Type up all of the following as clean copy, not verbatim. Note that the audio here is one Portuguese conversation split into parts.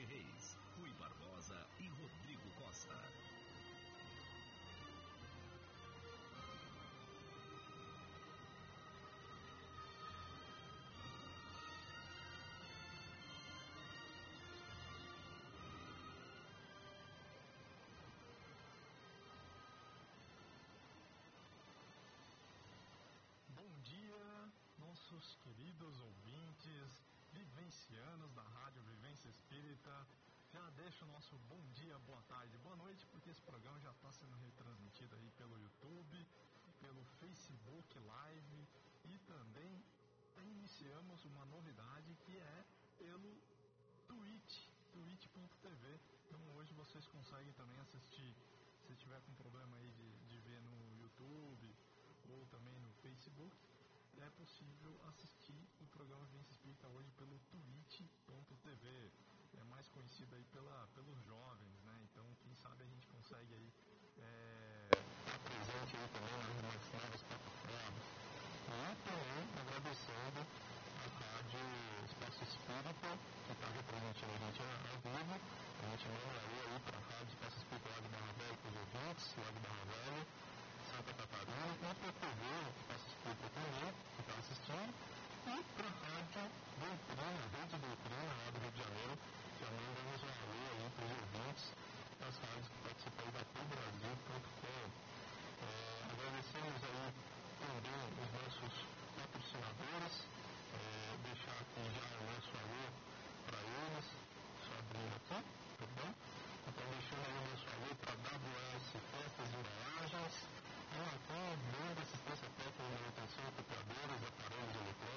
Reis, Rui Barbosa e Rodrigo Costa. Bom dia, nossos queridos ouvintes, vivencianos da Rádio Vivência Espírita. Já deixo o nosso bom dia, boa tarde, boa noite, porque esse programa já está sendo retransmitido aí pelo YouTube, pelo Facebook Live e também iniciamos uma novidade que é pelo twitch.tv. Então hoje vocês conseguem também assistir, se tiver com problema aí de ver no YouTube ou também no Facebook, é possível assistir o programa Vivência Espírita hoje pelo twitch.tv. É mais conhecido aí pelos jovens, né? Então, quem sabe a gente consegue aí estar presente aí também nas novas plataformas. E também agradecendo a Rádio Espaço Espírita, que está representando a gente ao vivo. A gente mandaria aí para a Rádio Espaço Espírita lá de Barra Velha, para os ouvintes lá de Barra Velha, Santa Catarina, e para a TV Espaço Espírita também, que está assistindo, e para a Rádio Doutrina, Rede Doutrina, lá do Rio de Janeiro. Também damos um alô aí para os ouvintes das rádios que participam da tubrasil.com. Agradecemos aí também os nossos patrocinadores, deixar aqui já o nosso alô para eles, só abrindo aqui, tá bom? Então deixando aí o nosso alô para WS Peças e Embalagens, Anatom, Banda Assistência Técnica e Manutenção, Copiadores, Aparelhos Eletrônicos,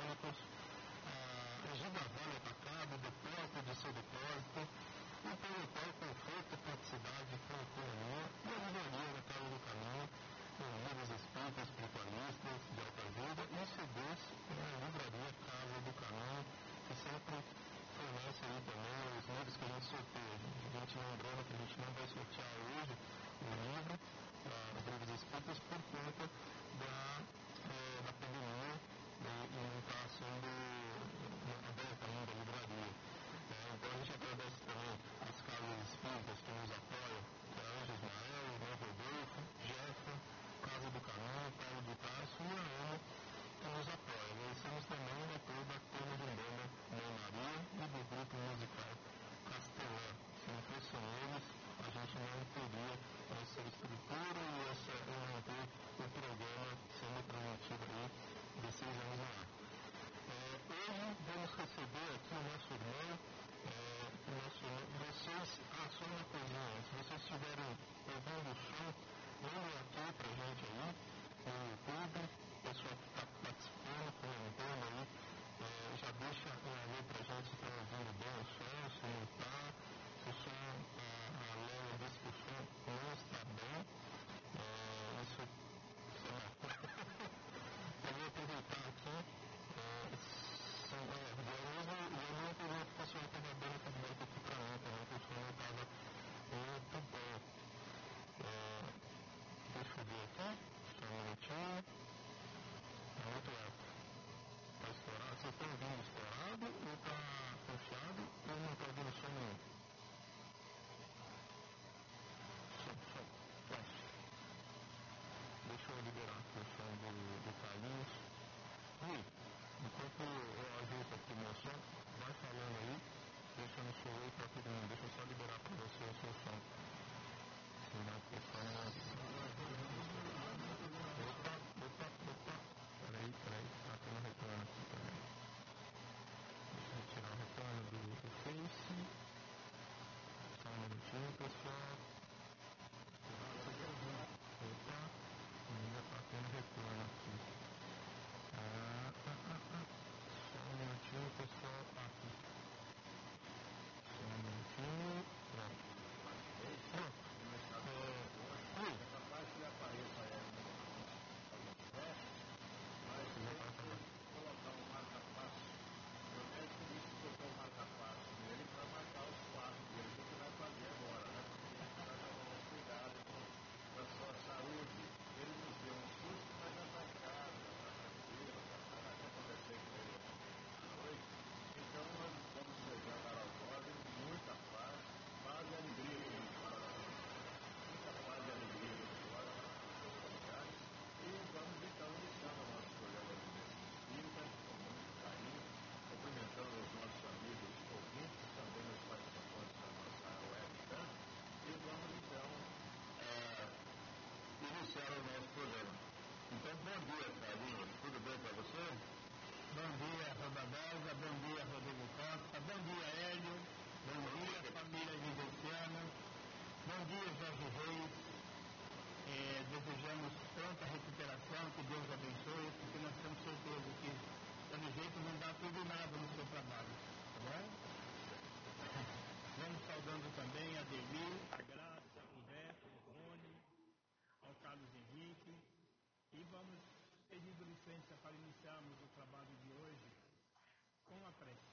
Bom dia, Hélio. Bom dia, família vivenciana. Bom dia, Jorge Reis. Desejamos pronta recuperação, que Deus abençoe, porque nós temos certeza que, pelo jeito, não dá tudo e nada no seu trabalho. Tá bom? Vamos saudando também a Deli, a Graça, o Beto, o Rony, ao Carlos Henrique. E vamos pedindo licença para iniciarmos o trabalho de hoje com a prece.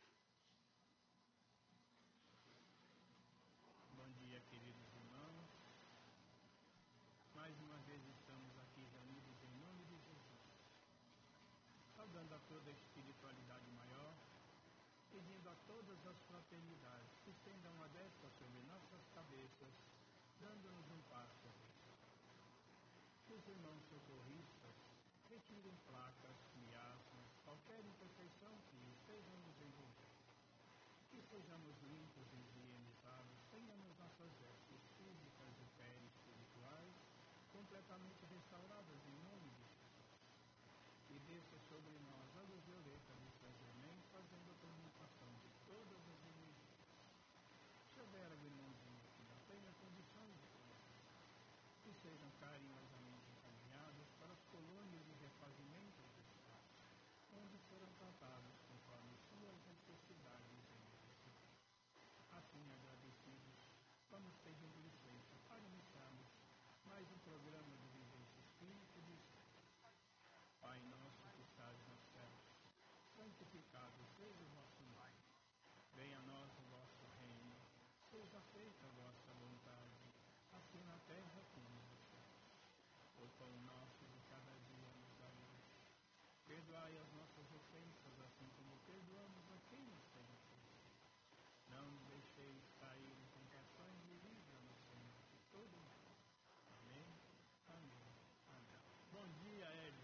Bom dia, queridos irmãos. Mais uma vez estamos aqui reunidos em nome de Jesus, saudando a toda a espiritualidade maior, pedindo a todas as fraternidades que estendam a destra sobre nossas cabeças, dando-nos um passo a vez. Que os irmãos socorristas retirem placas, miasmas, qualquer imperfeição que estejam nos envolvendo. Que sejamos limpos e higienizados, tenhamos nossas vestes físicas e perispirituais completamente restauradas em nome de Jesus. E desça sobre nós a luz violeta de São Germain, fazendo a transmutação de todas as energias. Se houver algum irmãozinho que não tenha condições de conhecer, que sejam carinhosamente encaminhados para as colônias de refazimento do Estado, onde serão tratados conforme suas necessidades e necessidades. Assim, agradecidos, vamos pedindo licença para iniciarmos mais um programa de Vivência Espírita de Pai nosso que estás nos céus, santificado seja o vosso nome. Venha a nós o vosso reino, seja feita a vossa vontade, assim na terra como no céu. O pão nosso de cada dia nos dai hoje. Perdoai as nossas ofensas, assim como perdoamos a quem nos tem ofendido. Não nos deixeis cair em tentações e livra-nos, Senhor, de todo mal. Amém, amém, amém. Bom dia, Hélio.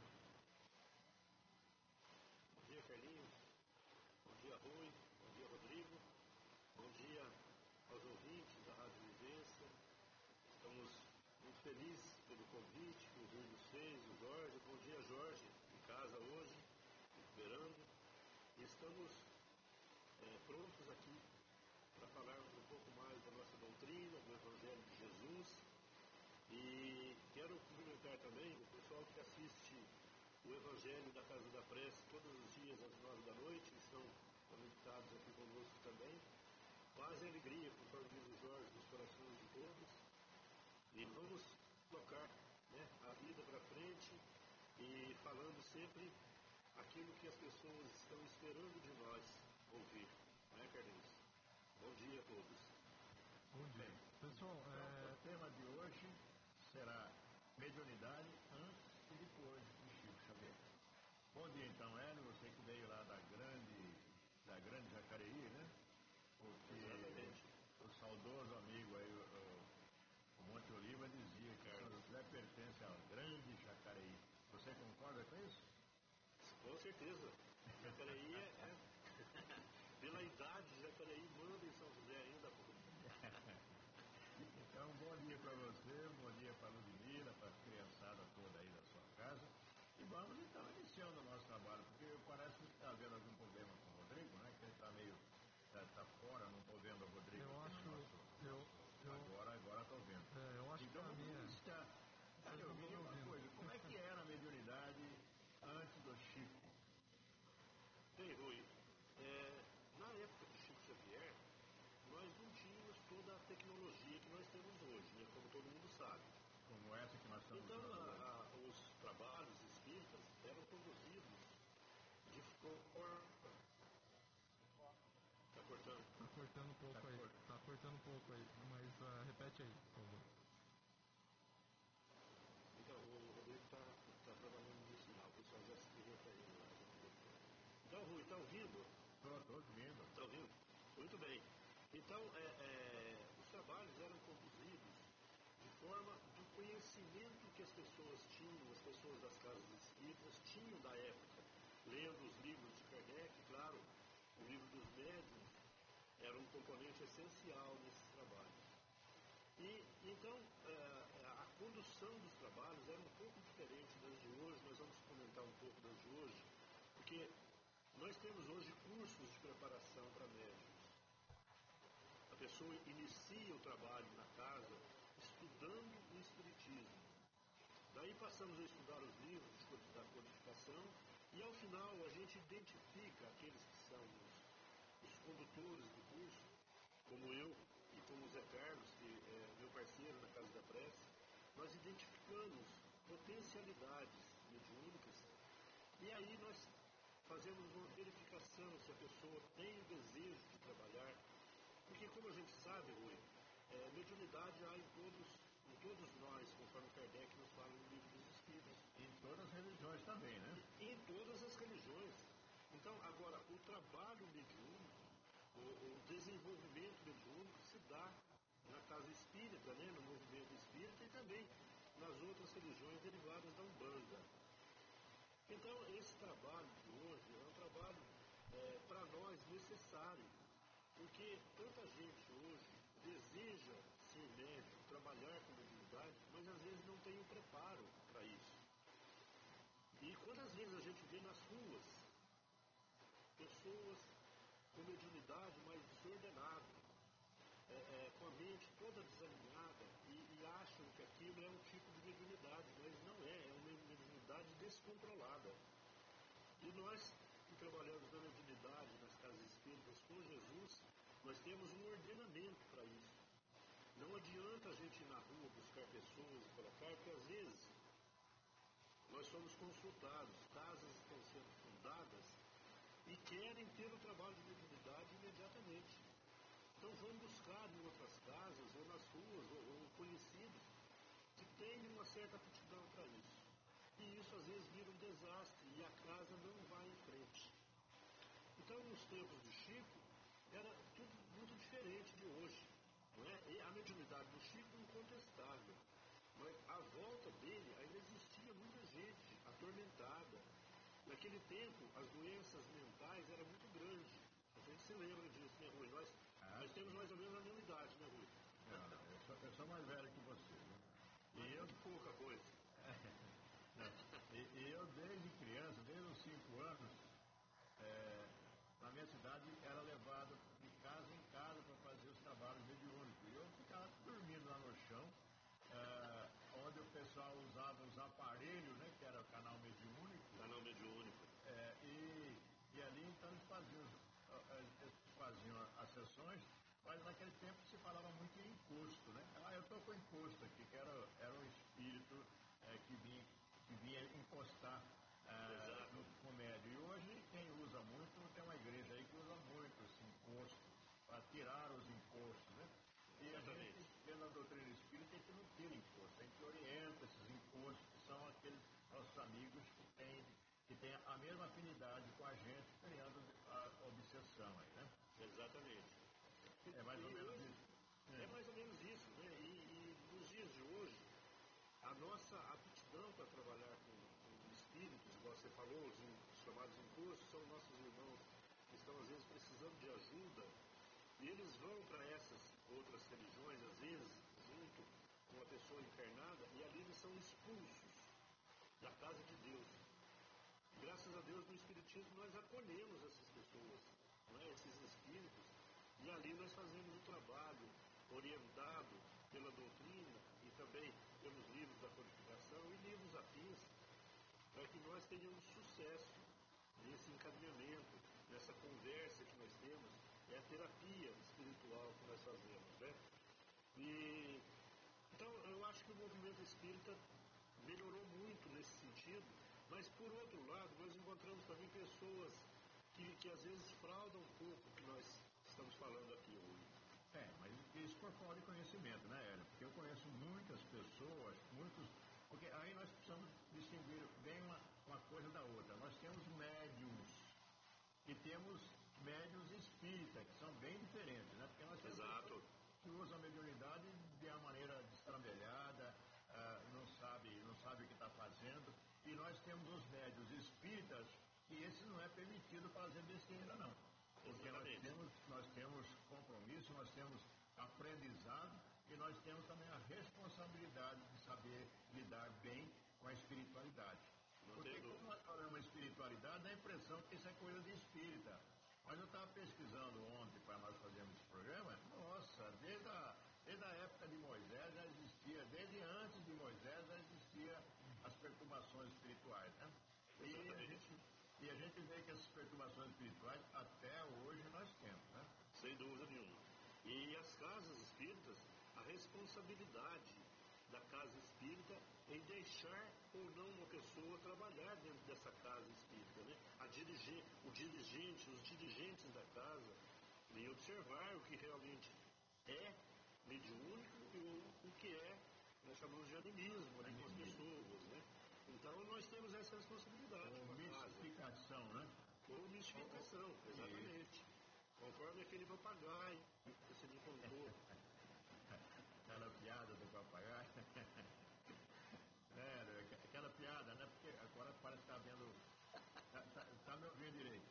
Bom dia, Carlinhos. Bom dia, Rui. Bom dia, Rodrigo. Bom dia aos ouvintes da Rádio Vivência. Estamos muito felizes pelo convite que o Rui nos fez, o Jorge. Bom dia, Jorge, em casa hoje, recuperando. E estamos prontos aqui para falarmos um pouco mais da nossa doutrina, do Evangelho de Jesus. E quero cumprimentar também o pessoal que assiste o Evangelho da Casa da Prece todos os dias às 9 da noite, que estão conectados aqui conosco também. Paz e alegria, conforme diz o Jorge, nos corações de todos. E vamos tocar, a vida para frente e falando sempre aquilo que as pessoas estão esperando de nós ouvir. Não é, Carlinhos? Bom dia a todos. Bom dia. Pessoal, Então, o tema de hoje será mediunidade antes e depois de Chico Xavier. Bom dia então, Hélio, você que veio lá da grande Jacareí, né? Porque Exatamente. o saudoso amigo aí, o Monte Oliva, dizia que São José pertence ao grande Jacareí. Você concorda com isso? Com certeza. Jacareí pela idade, Jacareí manda em São José ainda. Então, bom dia para você, bom dia para a Ludmila, para a criançada toda aí da sua casa. E vamos então iniciando o nosso trabalho, porque parece que está havendo algum problema com o Rodrigo, né? Que ele está meio. Está fora, não estou vendo o Rodrigo. eu aqui acho. no nosso... Agora estou vendo. Eu acho Então, que a vamos minha. iniciar. Vocês Eu não me estão diga uma ouvindo. coisa, como é que era a mediunidade antes do Chico? Bem, Rui, na época de Chico Xavier, nós não tínhamos toda a tecnologia que nós temos hoje, né? Como todo mundo sabe. Como essa que nós estamos Então, falando. os trabalhos espíritas eram conduzidos de forma... Está cortando? Tá cortando um pouco aí. Tá cortando um pouco aí. Mas repete aí, por favor. Então, o Rodrigo está trabalhando no sinal, o pessoal já se direta aí lá. Então, Rui, está ouvindo? Estou ouvindo. Está ouvindo? Muito bem. Então, os trabalhos eram conduzidos de forma do conhecimento que as pessoas tinham, as pessoas das casas espíritas tinham da época, lendo os livros de Kardec, claro, o livro dos médiuns era um componente essencial nesses trabalhos. E, então, a condução dos trabalhos era um pouco diferente das de hoje, nós vamos comentar um pouco das de hoje, porque nós temos hoje cursos de preparação para médicos. A pessoa inicia o trabalho na casa estudando o Espiritismo. Daí passamos a estudar os livros da codificação e ao final a gente identifica aqueles que são os condutores do curso, como eu e como o Zé Carlos, que é meu parceiro na Casa da Prece. Nós identificamos potencialidades mediúnicas e aí nós fazemos uma verificação se a pessoa tem o desejo de trabalhar, porque como a gente sabe, Rui, mediunidade há em todos nós, conforme Kardec nos fala no Livro dos Espíritos. Em todas as religiões também, né? Em todas as religiões. Então, agora, o trabalho mediúnico, o desenvolvimento mediúnico se dá na casa espírita, né, no movimento espírita e também nas outras religiões derivadas da Umbanda. Então, esse trabalho de hoje é um trabalho, para nós, necessário, porque tanta gente hoje deseja ser médico, trabalhar com mediunidade, mas às vezes não tem o preparo para isso. E quantas vezes a gente vê nas ruas pessoas com mediunidade, mas desordenadas, com a mente toda desalinhada e acham que aquilo é um tipo de mediunidade, mas não é uma mediunidade descontrolada. E nós que trabalhamos na mediunidade, nas casas espíritas com Jesus, nós temos um ordenamento para isso. Não adianta a gente ir na rua buscar pessoas e colocar, porque às vezes nós somos consultados, casas estão sendo fundadas e querem ter o trabalho de mediunidade imediatamente. Então vão buscar em outras casas, ou nas ruas, ou conhecidos, que tenham uma certa aptidão para isso. E isso às vezes vira um desastre e a casa não vai em frente. Então nos tempos de Chico, era tudo muito diferente de hoje. Não é? E a mediunidade do Chico é incontestável. Mas à volta dele ainda existia muita gente atormentada. Naquele tempo, as doenças mentais eram muito grandes. A gente se lembra disso, né, Rui? Nós temos mais ou menos a mesma idade, né, Rui? Não, eu sou mais velho que você. Né? E eu pouca coisa. E eu desde criança, desde os 5 anos, na minha cidade era levado de casa em casa para fazer os trabalhos mediúnicos. E eu ficava dormindo lá no chão, onde o pessoal usava os aparelhos, né, que era o canal mediúnico. Canal mediúnico. E ali então eles faziam as sessões, mas naquele tempo se falava muito em encosto, né? Eu estou com encosto aqui, que era um espírito que vinha encostar no médio. E hoje quem usa muito, tem uma igreja aí que usa muito esse encosto, para tirar os encostos, né? E a gente, pela doutrina espírita, a gente não tira encosto, a gente orienta esses encostos, que são aqueles nossos amigos que têm a mesma afinidade com a gente, criando a obsessão aí, né? Exatamente. É mais ou menos isso. É mais ou menos isso, né? E nos dias de hoje, a nossa aptidão para trabalhar com espíritos, igual você falou, os chamados encostos, são nossos irmãos que estão às vezes precisando de ajuda, e eles vão para essas outras religiões, às vezes, junto com a pessoa encarnada, e ali eles são expulsos da casa de Deus. E, graças a Deus, no Espiritismo nós acolhemos essas pessoas, não é? Esses espíritos, e ali nós fazemos um trabalho orientado pela doutrina e também pelos livros da codificação e livros afins, para que nós tenhamos sucesso nesse encaminhamento, nessa conversa que nós temos, é a terapia espiritual que nós fazemos, né? E então eu acho que o movimento espírita melhorou muito nesse sentido, mas por outro lado nós encontramos também pessoas que às vezes fraudam um pouco o que nós estamos falando aqui hoje. Mas isso por falta de conhecimento, né, Hélio? Porque eu conheço muitas pessoas, porque aí nós precisamos distinguir bem uma coisa da outra. Nós temos médiums e temos médiums espíritas, que são bem diferentes, né? Porque nós temos pessoas que usam a mediunidade de uma maneira destrambelhada, não sabe o que está fazendo, e nós temos os médiums espíritas, que esse não é permitido fazer besteira, não. Porque nós temos compromisso, nós temos aprendizado e nós temos também a responsabilidade de saber lidar bem com a espiritualidade. Porque quando nós falamos espiritualidade, dá a impressão que isso é coisa de espírito. Mas eu estava pesquisando ontem para nós fazermos esse programa, nossa, desde a época de Moisés já existia, desde antes de Moisés já existia as perturbações espirituais, né? E a gente vê que essas perturbações espirituais até hoje nós temos, né? Sem dúvida nenhuma. E as casas espíritas, a responsabilidade da casa espírita em deixar ou não uma pessoa trabalhar dentro dessa casa espírita, né? Os dirigentes da casa, e observar o que realmente é mediúnico e o que é, nós chamamos de animismo, né, com as pessoas, né? Então nós temos essa responsabilidade. Ou mistificação, né? Ou mistificação, exatamente. Conforme aquele papagaio que você me contou. Aquela piada do papagaio. Aquela piada, né? Porque agora parece que está vendo. Tá me ouvindo direito?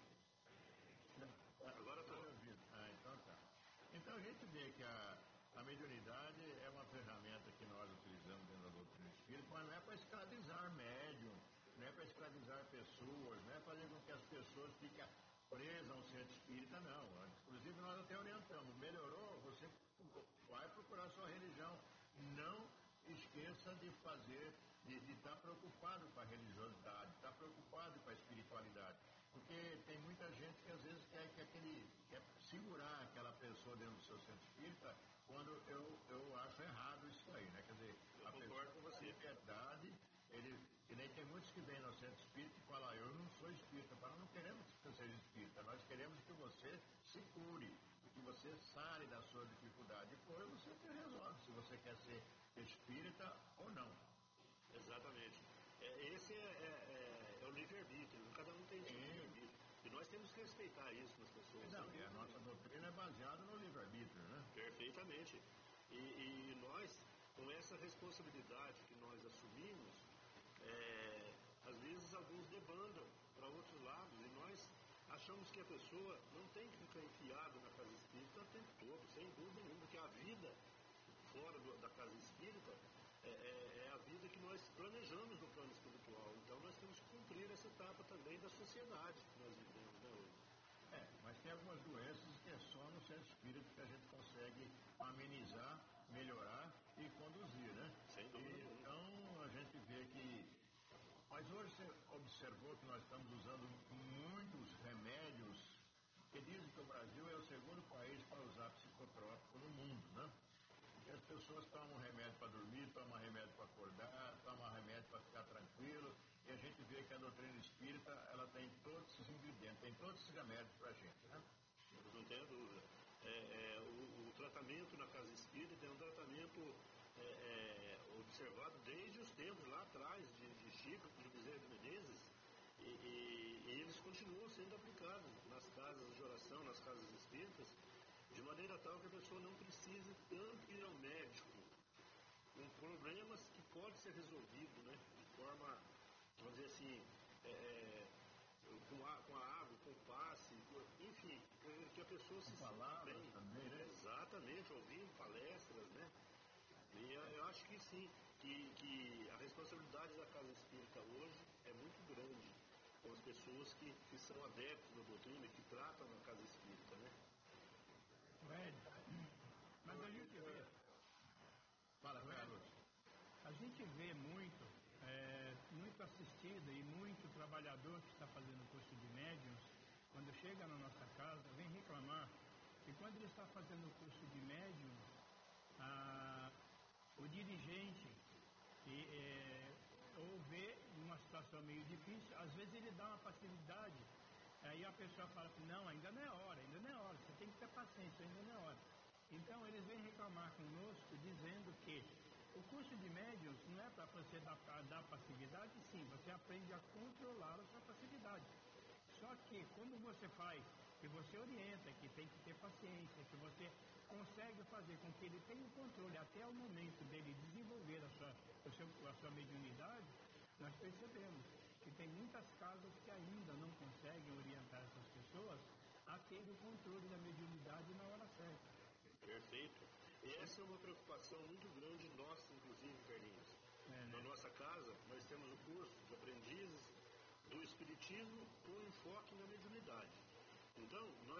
Agora está me ouvindo. Então tá. Então a gente vê que a mediunidade é uma ferramenta que nós utilizamos dentro da doutrina espírita, mas não é para escravizar médium, não é para escravizar pessoas, não é fazer com que as pessoas fiquem presas ao centro espírita, não. Inclusive nós até orientamos, melhorou, você vai procurar sua religião. Não esqueça de fazer, de estar preocupado com a religiosidade, estar preocupado com a espiritualidade. Porque tem muita gente que às vezes quer segurar aquela pessoa dentro do seu centro espírita, quando eu acho errado isso aí, né? Quer dizer, eu concordo com você. Verdade, e nem tem muitos que vêm no centro espírita e falam, eu não sou espírita. Nós não queremos que você seja espírita, nós queremos que você se cure, que você sare da sua dificuldade. Depois você que resolve se você quer ser espírita ou não. Exatamente. Esse é o livre-arbítrio, cada um tem seu livre-arbítrio. E nós temos que respeitar isso nas pessoas. Não, e a nossa doutrina é baseada no livre-arbítrio, né? Perfeitamente. E nós, com essa responsabilidade que nós assumimos, às vezes alguns debandam para outros lados e nós achamos que a pessoa não tem que ficar enfiada na casa espírita o tempo todo, sem dúvida nenhuma, porque a vida fora da casa espírita é a vida que nós planejamos no plano espiritual. Então nós temos que cumprir essa etapa também da sociedade que nós vivemos, né, hoje. Mas tem algumas doenças que é só no centro espírita que a gente consegue amenizar, melhorar e conduzir, né? Sem dúvida. Então a gente vê que... Mas hoje você observou que nós estamos usando muitos remédios, que dizem que o Brasil é o segundo país para usar psicotrópico no mundo, né? E as pessoas tomam remédio para dormir, tomam remédio para acordar, tomam remédio para ficar tranquilo, e a gente vê que a doutrina espírita, ela tem todos esses ingredientes, tem todos esses remédios para a gente, né? Não tenha dúvida. O tratamento na casa espírita é um tratamento observado desde os tempos lá atrás de Chico, de Bezerra de Menezes, e eles continuam sendo aplicados nas casas de oração, nas casas espíritas, de maneira tal que a pessoa não precise tanto ir ao médico, com problemas que pode ser resolvido, né, de forma, vamos dizer assim, com a água, com o passe, enfim, que a pessoa se sinta bem. Também, né? Exatamente, ouvindo palestras, né? E eu acho que sim, que a responsabilidade da casa espírita hoje é muito grande com as pessoas que são adeptos da doutrina, que tratam na casa espírita, né? Mas a gente vê... Fala, Carlos. A gente vê muito assistido e muito trabalhador que está fazendo curso de médiuns, quando chega na nossa casa, vem reclamar que quando ele está fazendo o curso de médium, o dirigente ou vê uma situação meio difícil, às vezes ele dá uma facilidade, aí a pessoa fala assim, não, ainda não é hora, você tem que ter paciência, ainda não é hora. Então eles vêm reclamar conosco dizendo que o curso de médiuns não é para você dar passividade, sim, você aprende a controlar a sua passividade. Só que como você faz, que você orienta, que tem que ter paciência, que você consegue fazer com que ele tenha o controle até o momento dele desenvolver a sua mediunidade, nós percebemos que tem muitas casas que ainda não conseguem orientar essas pessoas a ter o controle da mediunidade na hora certa. Perfeito. E essa é uma preocupação muito grande nossa, inclusive, Carlinhos. Na nossa casa, nós temos o curso de aprendizes do Espiritismo com enfoque na mediunidade. Então, nós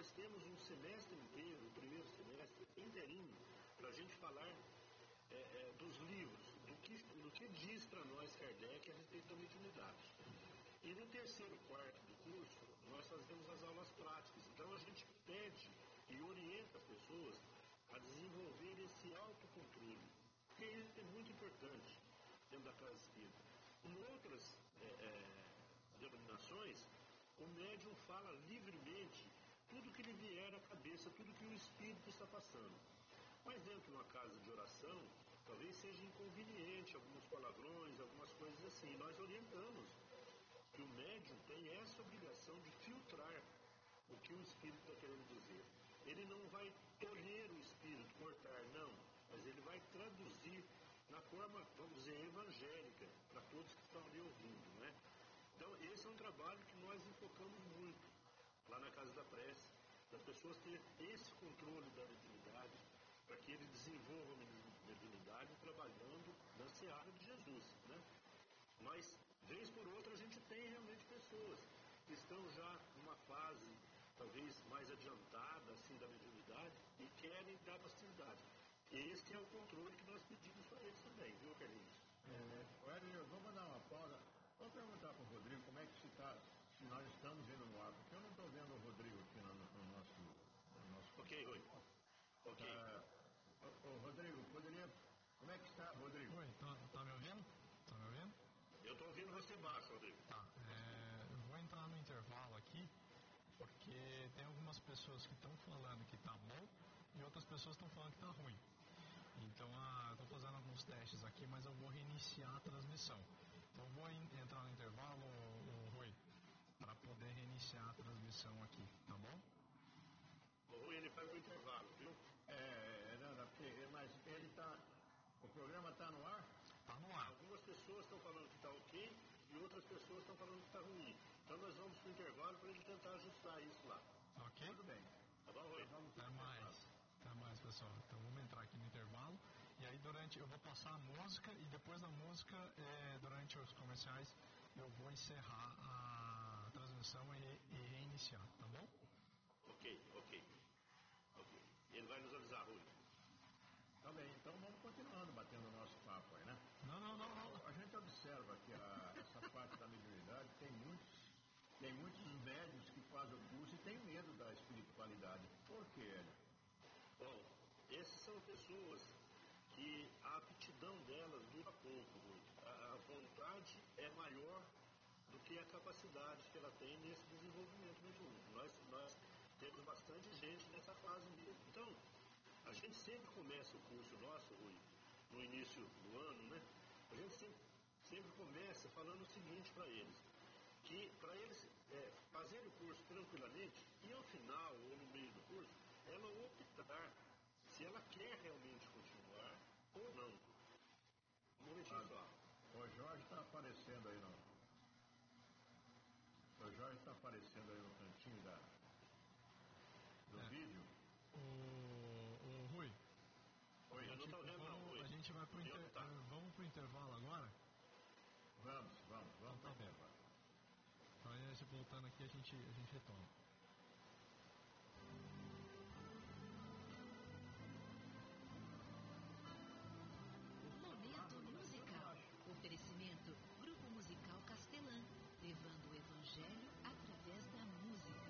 nós temos um semestre inteiro, o primeiro semestre inteirinho, para a gente falar dos livros, do que diz para nós Kardec a respeito da mediunidade. E no terceiro quarto do curso, nós fazemos as aulas práticas. Então a gente pede e orienta as pessoas a desenvolver esse autocontrole, porque isso é muito importante dentro da casa espírita. Em outras denominações, o médium fala livremente tudo que lhe vier à cabeça, tudo que o espírito está passando. Mas dentro de uma casa de oração, talvez seja inconveniente alguns palavrões, algumas coisas assim. Nós orientamos que o médium tem essa obrigação de filtrar o que o espírito está querendo dizer. Ele não vai tolher o espírito, cortar, não, mas ele vai traduzir na forma, vamos dizer, evangélica, para todos que estão ali ouvindo, né? Então, esse é um trabalho que nós enfocamos muito lá na Casa da Prece, das pessoas terem esse controle da mediunidade, para que ele desenvolva a mediunidade trabalhando na seara de Jesus, né? Mas, vez por outra, a gente tem realmente pessoas que estão já numa fase, talvez mais adiantada, assim, da mediunidade, e querem dar facilidade. Esse é o controle que nós pedimos para eles também, viu, Carlinhos? Vamos dar uma pausa. Vou perguntar para o Rodrigo como é que se nós estamos indo no ar, porque eu não estou vendo o Rodrigo aqui no nosso... Ok, Rui. Ok. Rodrigo, como é que está, Rodrigo? Oi, tá me ouvindo? Tá me ouvindo? Eu estou ouvindo você baixo, Rodrigo. Tá, eu vou entrar no intervalo aqui, porque tem algumas pessoas que estão falando que tá bom e outras pessoas estão falando que tá ruim. Então, eu estou fazendo alguns testes aqui, mas eu vou reiniciar a transmissão. Então, eu vou entrar no intervalo, Rui, para poder reiniciar a transmissão aqui, tá bom? O Rui, ele faz o intervalo, viu? Mas ele tá... O programa está no ar? Tá no ar. Algumas pessoas estão falando que está ok e outras pessoas estão falando que está ruim. Então, nós vamos para o intervalo para ele tentar ajustar isso lá. Ok? Tudo bem. Tá bom, Rui? Até mais, pessoal. Então vamos entrar aqui no intervalo. E aí eu vou passar a música e depois da música, durante os comerciais, eu vou encerrar a transmissão e reiniciar, tá bom? Ok. Ele vai nos avisar, Rui. Tá bem, então vamos continuando batendo o nosso papo aí, né? Não. A gente observa que essa parte da mediunidade tem muitos médios que fazem o curso e tem medo da espiritualidade. Por quê, Hélio? Bom, essas são pessoas que a aptidão delas dura pouco, Rui. A vontade é maior do que a capacidade que ela tem nesse desenvolvimento mediúnico. Nós temos bastante gente nessa fase mesmo. Então, a gente sempre começa o curso nosso, Rui, no início do ano, né? A gente sempre começa falando o seguinte para eles, que para eles fazerem o curso tranquilamente, e ao final, ou no meio do curso, ela optar se ela quer realmente continuar ou não. Um momentinho só. O Jorge está aparecendo aí no cantinho do vídeo. O Rui. Oi, eu não estou vendo não, Rui. A gente vai vamos pro intervalo agora? Vamos Então, tá bom. Então aí, voltando aqui, a gente retoma. Momento musical. Oferecimento Grupo Musical Castelã, levando o Evangelho através da música.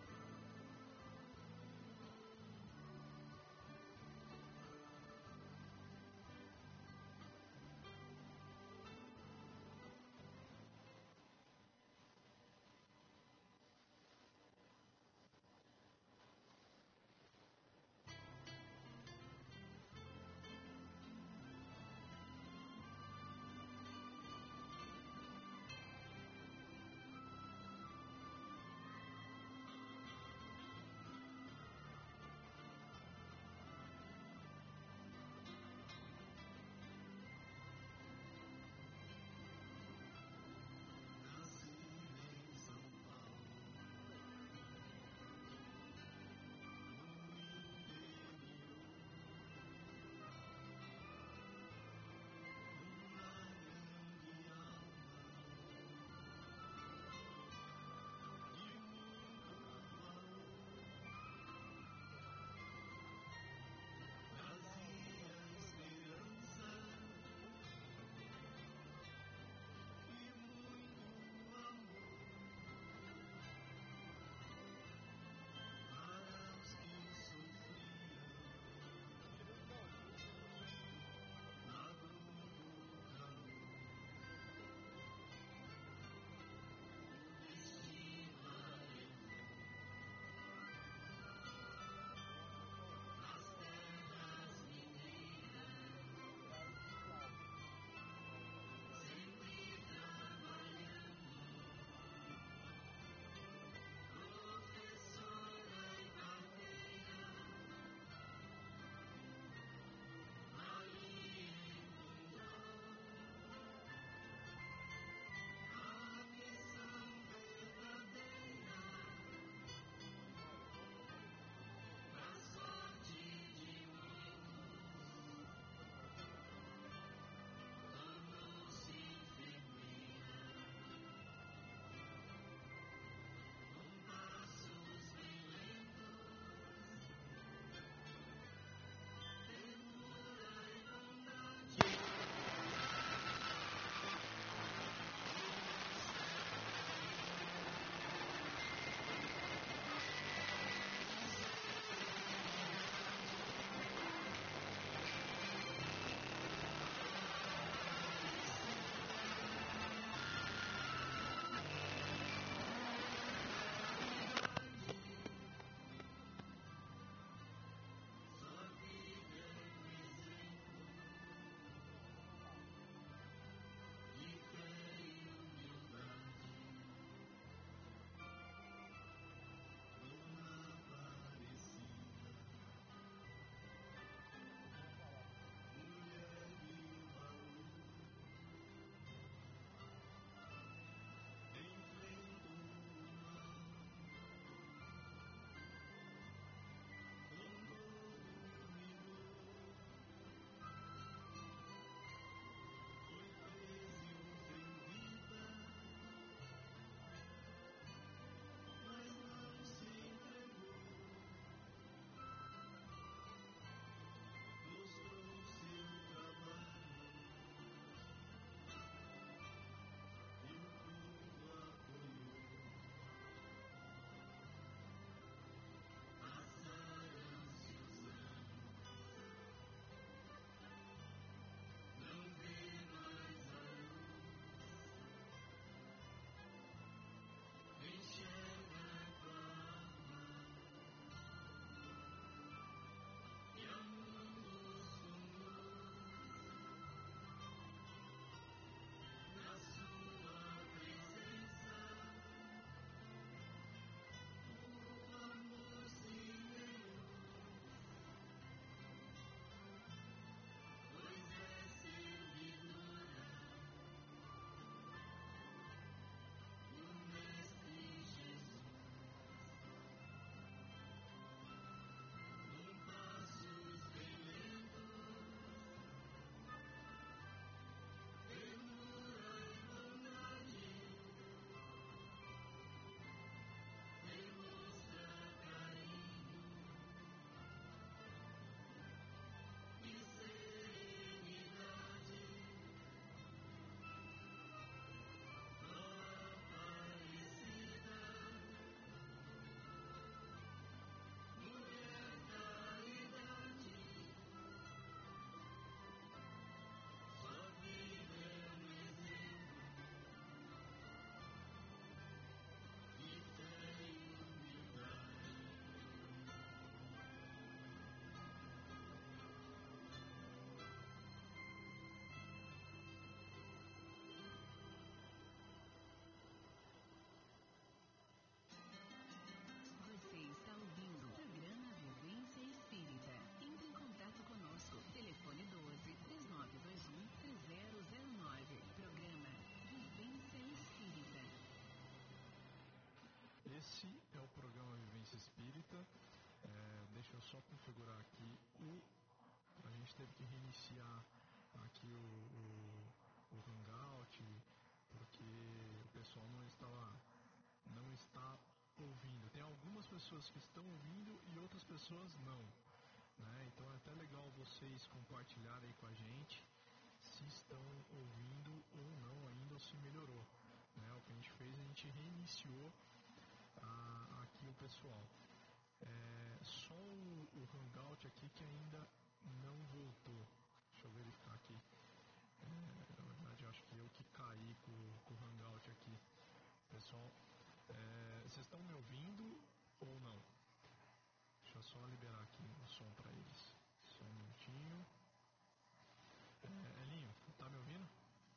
esse é o programa Vivência Espírita. Deixa eu só configurar aqui a gente teve que reiniciar aqui o Hangout, porque o pessoal não está ouvindo. Tem algumas pessoas que estão ouvindo e outras pessoas não, né? Então é até legal vocês compartilharem com a gente se estão ouvindo ou não ainda, ou se melhorou, né? O que a gente fez, a gente reiniciou aqui o pessoal. Só o Hangout aqui que ainda não voltou. Deixa eu verificar aqui. Na verdade, eu acho que eu que caí com o Hangout aqui. Pessoal, vocês estão me ouvindo ou não? Deixa eu só liberar aqui o som para eles. Só um minutinho. Elinho, tá me ouvindo?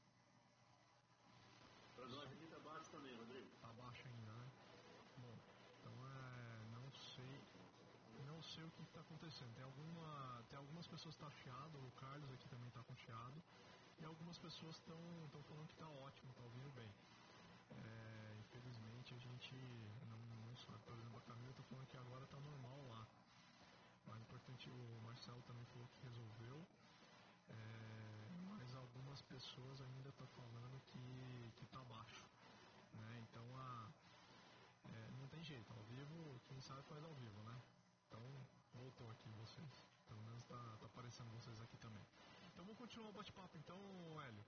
Para nós aqui tá baixo também, Rodrigo. Tá baixo ainda, né? Bom, então não sei o que está acontecendo. Tem algumas pessoas que tá chiado, o Carlos aqui também tá com chiado, e algumas pessoas estão falando que tá ótimo, tá ouvindo bem. Infelizmente a gente não sabe. Por exemplo, a Camila tá falando que agora tá normal lá. Mais importante, o Marcelo também falou que resolveu. Mas algumas pessoas ainda estão falando que tá baixo, né? Então não tem jeito, ao vivo, quem sabe faz ao vivo, né? Então voltou aqui vocês, pelo menos tá aparecendo vocês aqui também. Então vamos continuar o bate-papo então, Hélio.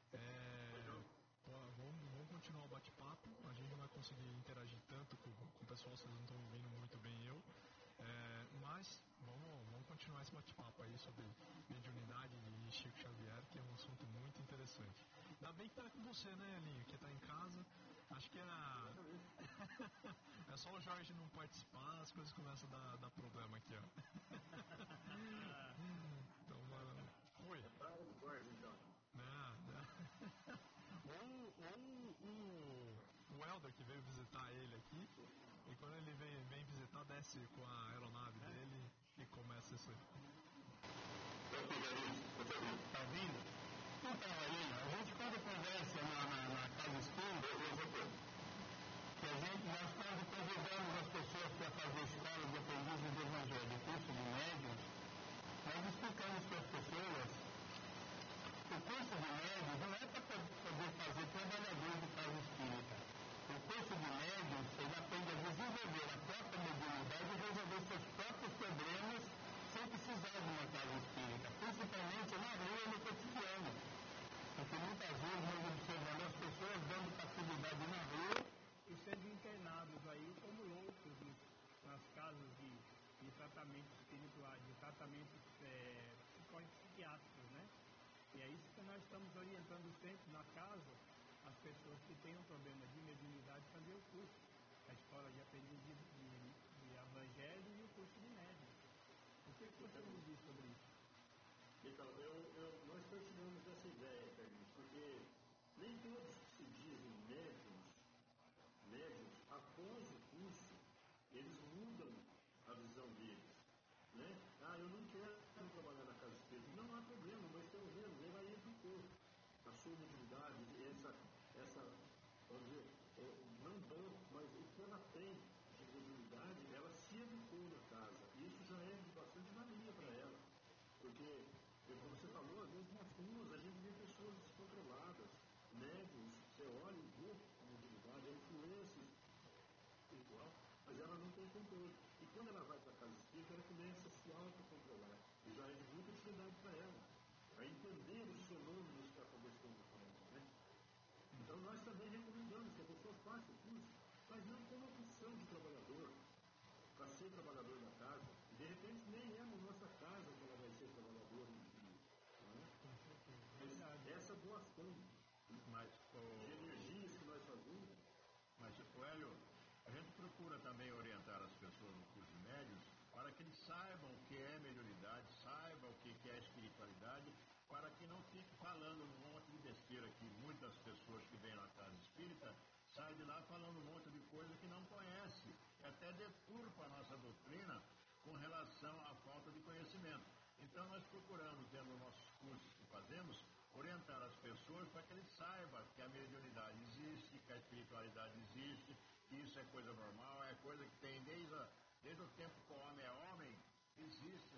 Vamos continuar o bate-papo. A gente não vai conseguir interagir tanto com o pessoal, vocês não estão ouvindo muito bem eu. Mas vamos continuar esse bate-papo aí sobre mediunidade e Chico Xavier, que é um assunto muito interessante. Ainda bem que tá com você, né, Elinho? Que tá em casa. Acho que é só o Jorge não participar, as coisas começam a dar problema aqui, ó. Então, oi. Ou o Helder que veio visitar ele aqui, e quando ele vem visitar, desce com a aeronave dele e começa isso aí. Tá ouvindo? Então, Elinho, a gente quando conversa na Casa Espírita, nós quando convidamos as pessoas para fazer escola de aprendizes do Evangelho, curso de médiuns, nós explicamos para as pessoas que o curso de médiuns não é para poder fazer trabalhador de casa espírita. O curso de médiuns, ele aprende a desenvolver a própria mediunidade e resolver seus próprios problemas sem precisar de uma casa espírita, principalmente na rua e no cotidiano. Porque muitas vezes nós observamos as pessoas dando passividade na rua e sendo internados aí como loucos nas casas de tratamentos espirituais, de tratamentos psiquiátricos, né? E é isso que nós estamos orientando sempre na casa, as pessoas que têm um problema de mediunidade fazer o curso, a escola de aprendiz de Evangelho e o curso de médium. O que você nos diz sobre isso? Então, nós partilhamos dessa ideia, Carlinhos, porque nem todos que se dizem médiums, após o curso, eles mudam a visão deles, né? Eu não quero trabalhar na casa espírita. Não há problema, mas pelo menos ela educou a sua mediunidade, vamos dizer, não dom, mas o que ela tem de mediunidade, ela se educou na casa. E isso já é de bastante valia para ela. Porque, como você falou, às vezes nas ruas a gente vê pessoas descontroladas, médiums, você olha e vê a mediunidade, a influência espiritual, mas ela não tem controle. E quando ela vai para a casa espírita, ela começa a se autocontrolar. E já é de muita utilidade para ela, a entender os fenômenos que a cabeça está falando, né? Então nós também recomendamos que a pessoa faça o curso, mas não como opção de trabalhador, para ser trabalhador da casa. E de repente nem é na nossa casa que ela vai ser trabalhadora um dia. Né? Essa doação de energias que nós fazemos. Mas, Hélio, a gente procura também orientar as pessoas no curso de médiuns para que eles saibam o que é mediunidade, saibam o que é espiritualidade, para que não fique falando um monte de besteira que muitas pessoas que vêm na casa espírita saem de lá falando um monte de coisa que não conhece, e até deturpa a nossa doutrina com relação à falta de conhecimento. Então nós procuramos, dentro dos nossos cursos que fazemos, orientar as pessoas para que eles saibam que a mediunidade existe, que a espiritualidade existe, que isso é coisa normal, é coisa que tem desde o tempo que o homem é homem, existe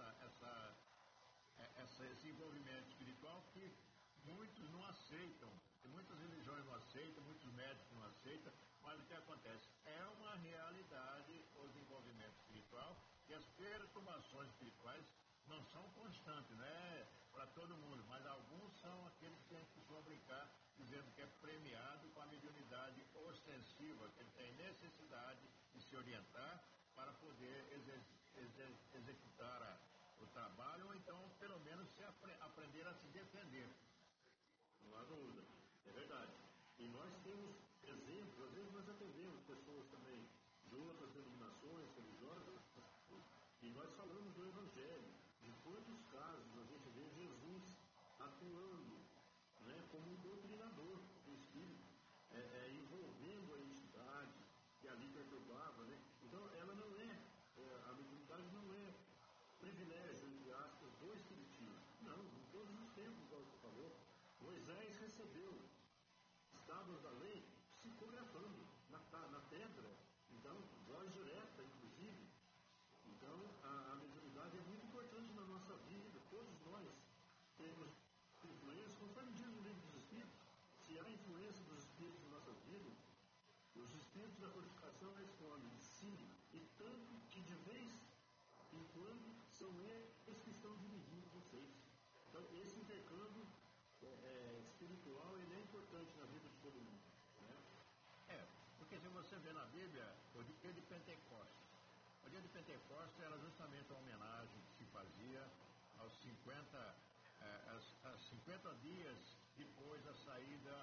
esse envolvimento espiritual que muitos não aceitam, muitas religiões não aceitam, muitos médicos não aceitam, mas o que acontece? É uma realidade o desenvolvimento espiritual e as perturbações espirituais não são constantes, né, para todo mundo, mas alguns são aqueles que a gente costuma brincar dizendo que é premiado com a mediunidade ostensiva, que ele tem necessidade de se orientar para poder executar o trabalho, ou então, pelo menos, aprender a se defender. Não há dúvida, é verdade. E nós temos exemplos, às vezes nós atendemos pessoas também de outras denominações religiosas, e nós falamos do Evangelho, de quantos casos a gente vê Jesus atuando, né, como um doutrinador do Espírito, envolvendo a entidade que ali perturbava, né? Então, ela não a mediunidade não é privilégio, entre aspas, do Espiritismo. Não, em todos os tempos, como você falou, Moisés recebeu tábuas da lei psicografando na pedra, então, voz direta, inclusive. Então, a mediunidade é muito importante na nossa vida, todos nós temos influência, conforme diz o livro dos Espíritos, se há influência dos Espíritos na nossa vida, os Espíritos da codificação respondem sim, e tanto que de vez em quando são eles que estão dirigindo vocês. Então, esse intercâmbio espiritual ele é importante na vida de todo mundo. Né? Porque se você vê na Bíblia, o dia de Pentecostes. O dia de Pentecostes era justamente uma homenagem que se fazia aos 50 dias depois da saída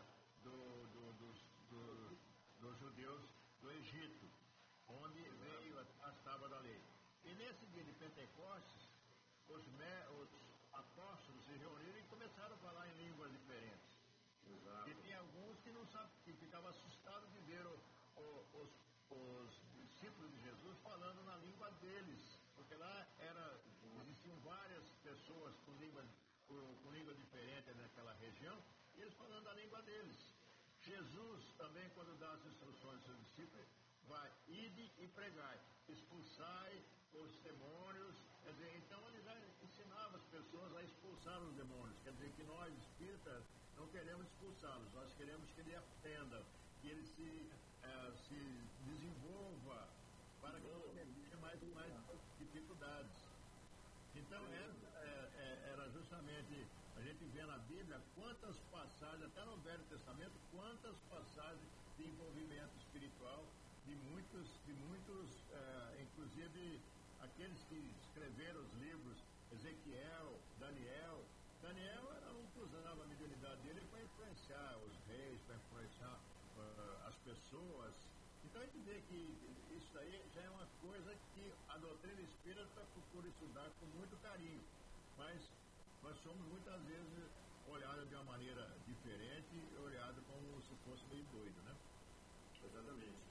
dos judeus do Egito, onde veio as tábuas da lei. E nesse dia de Pentecostes, os apóstolos se reuniram e começaram a falar em línguas diferentes. Exato. E tem alguns que não sabem, que ficavam assustados de ver os discípulos de Jesus falando na língua deles, porque lá existiam várias pessoas com língua diferente naquela região, e eles falando a língua deles. Jesus também, quando dá as instruções aos seus discípulos, vai, ide e pregai, expulsai os demônios, quer dizer, então ele já ensinava as pessoas a expulsar os demônios, quer dizer que nós espíritas não queremos expulsá-los, nós queremos que ele aprenda, que ele se desenvolva para que ele tenha mais dificuldades. Então era justamente, a gente vê na Bíblia quantas passagens, até no Velho Testamento, quantas passagens de envolvimento espiritual de muitos, inclusive aqueles que escreveram os livros, Ezequiel, Daniel. Daniel era um que usava a mediunidade dele para influenciar os reis, para influenciar as pessoas. Então a gente vê que isso aí já é uma coisa que a doutrina espírita procura estudar com muito carinho, mas nós somos muitas vezes olhados de uma maneira diferente, olhados como se fosse meio doido, né? Exatamente.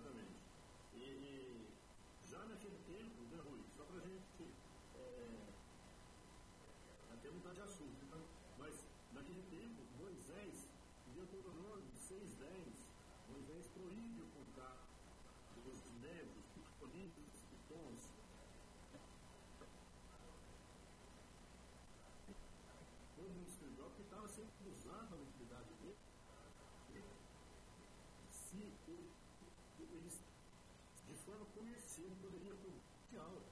E já naquele tempo, né, Rui, só para a gente até mudar de assunto, então, mas naquele tempo, Moisés, em Deuteronômio 6:10, Moisés proíbe o contato dos médios, pictolíticos, dos pitons. Todo mundo espiritual que estava sempre usando a utilidade dele, se eles, de forma comercial, poderiam produzir aula.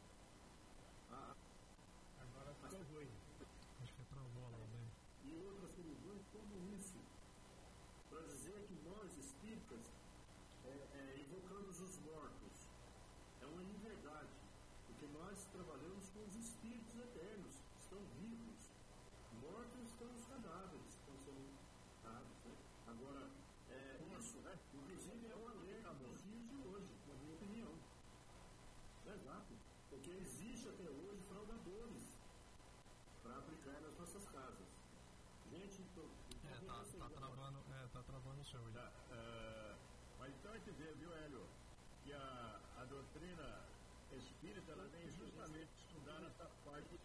Agora ficou ruim. Acho que travou lá, né? E outras religiões como isso, para dizer que nós, espíritas, invocamos os mortos. É uma inverdade, porque nós trabalhamos com os espíritos eternos, que estão vivos. Mortos estão os cadáveres, estão sendo dados, né? Agora, isso, né? Inclusive é um alerta dos dias de hoje, na minha opinião. Exato. Porque existe até hoje fraudadores para aplicar nas nossas casas. Gente, tá travando o seu. Mas então a gente vê, viu, Hélio, que a doutrina espírita ela vem justamente estudar essa parte.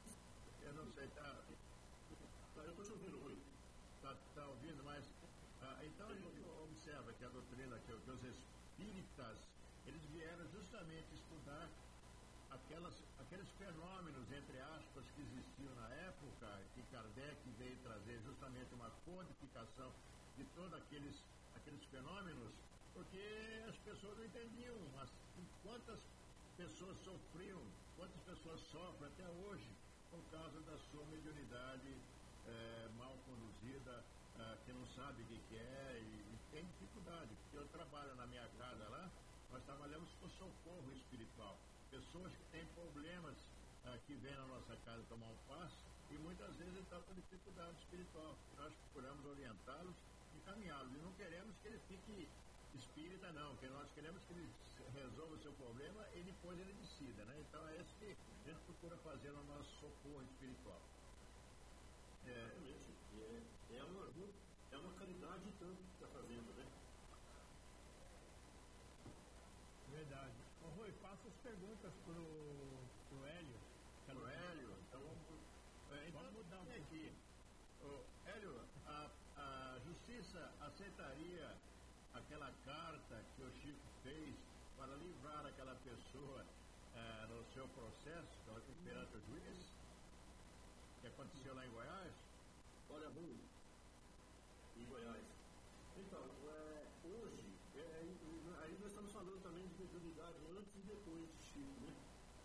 Eu não sei, eu estou te ouvindo, Rui. Tá ouvindo, mas Então a gente observa que a doutrina, que os espíritas, eles vieram justamente estudar aqueles fenômenos, entre aspas, que existiam na época, que Kardec veio trazer justamente uma codificação de todos aqueles fenômenos, porque as pessoas não entendiam quantas pessoas sofriam, quantas pessoas sofrem até hoje por causa da sua mediunidade mal conduzida, que não sabe o que é e tem dificuldade. Porque eu trabalho na minha casa lá, nós trabalhamos com socorro espiritual. Pessoas que têm problemas que vêm na nossa casa tomar um passe e muitas vezes estão com dificuldade espiritual. Nós procuramos orientá-los e encaminhá-los. E não queremos que ele fique espírita, não, porque nós queremos que ele resolva o seu problema e depois ele decida, né? Então é isso que a gente procura fazer no nosso socorro espiritual. É uma caridade tanto que está fazendo, né? Verdade. Ô Rui, faça as perguntas pro Hélio. Pro Hélio? Então vamos mudar um pouquinho. Hélio, a justiça aceitaria aquela carta que o Chico fez para livrar aquela pessoa no seu processo perante o juiz, que aconteceu lá em Goiás? Olha, Rui, em Goiás. Então, hoje, aí nós estamos falando também de mediunidade antes e depois de Chico, né?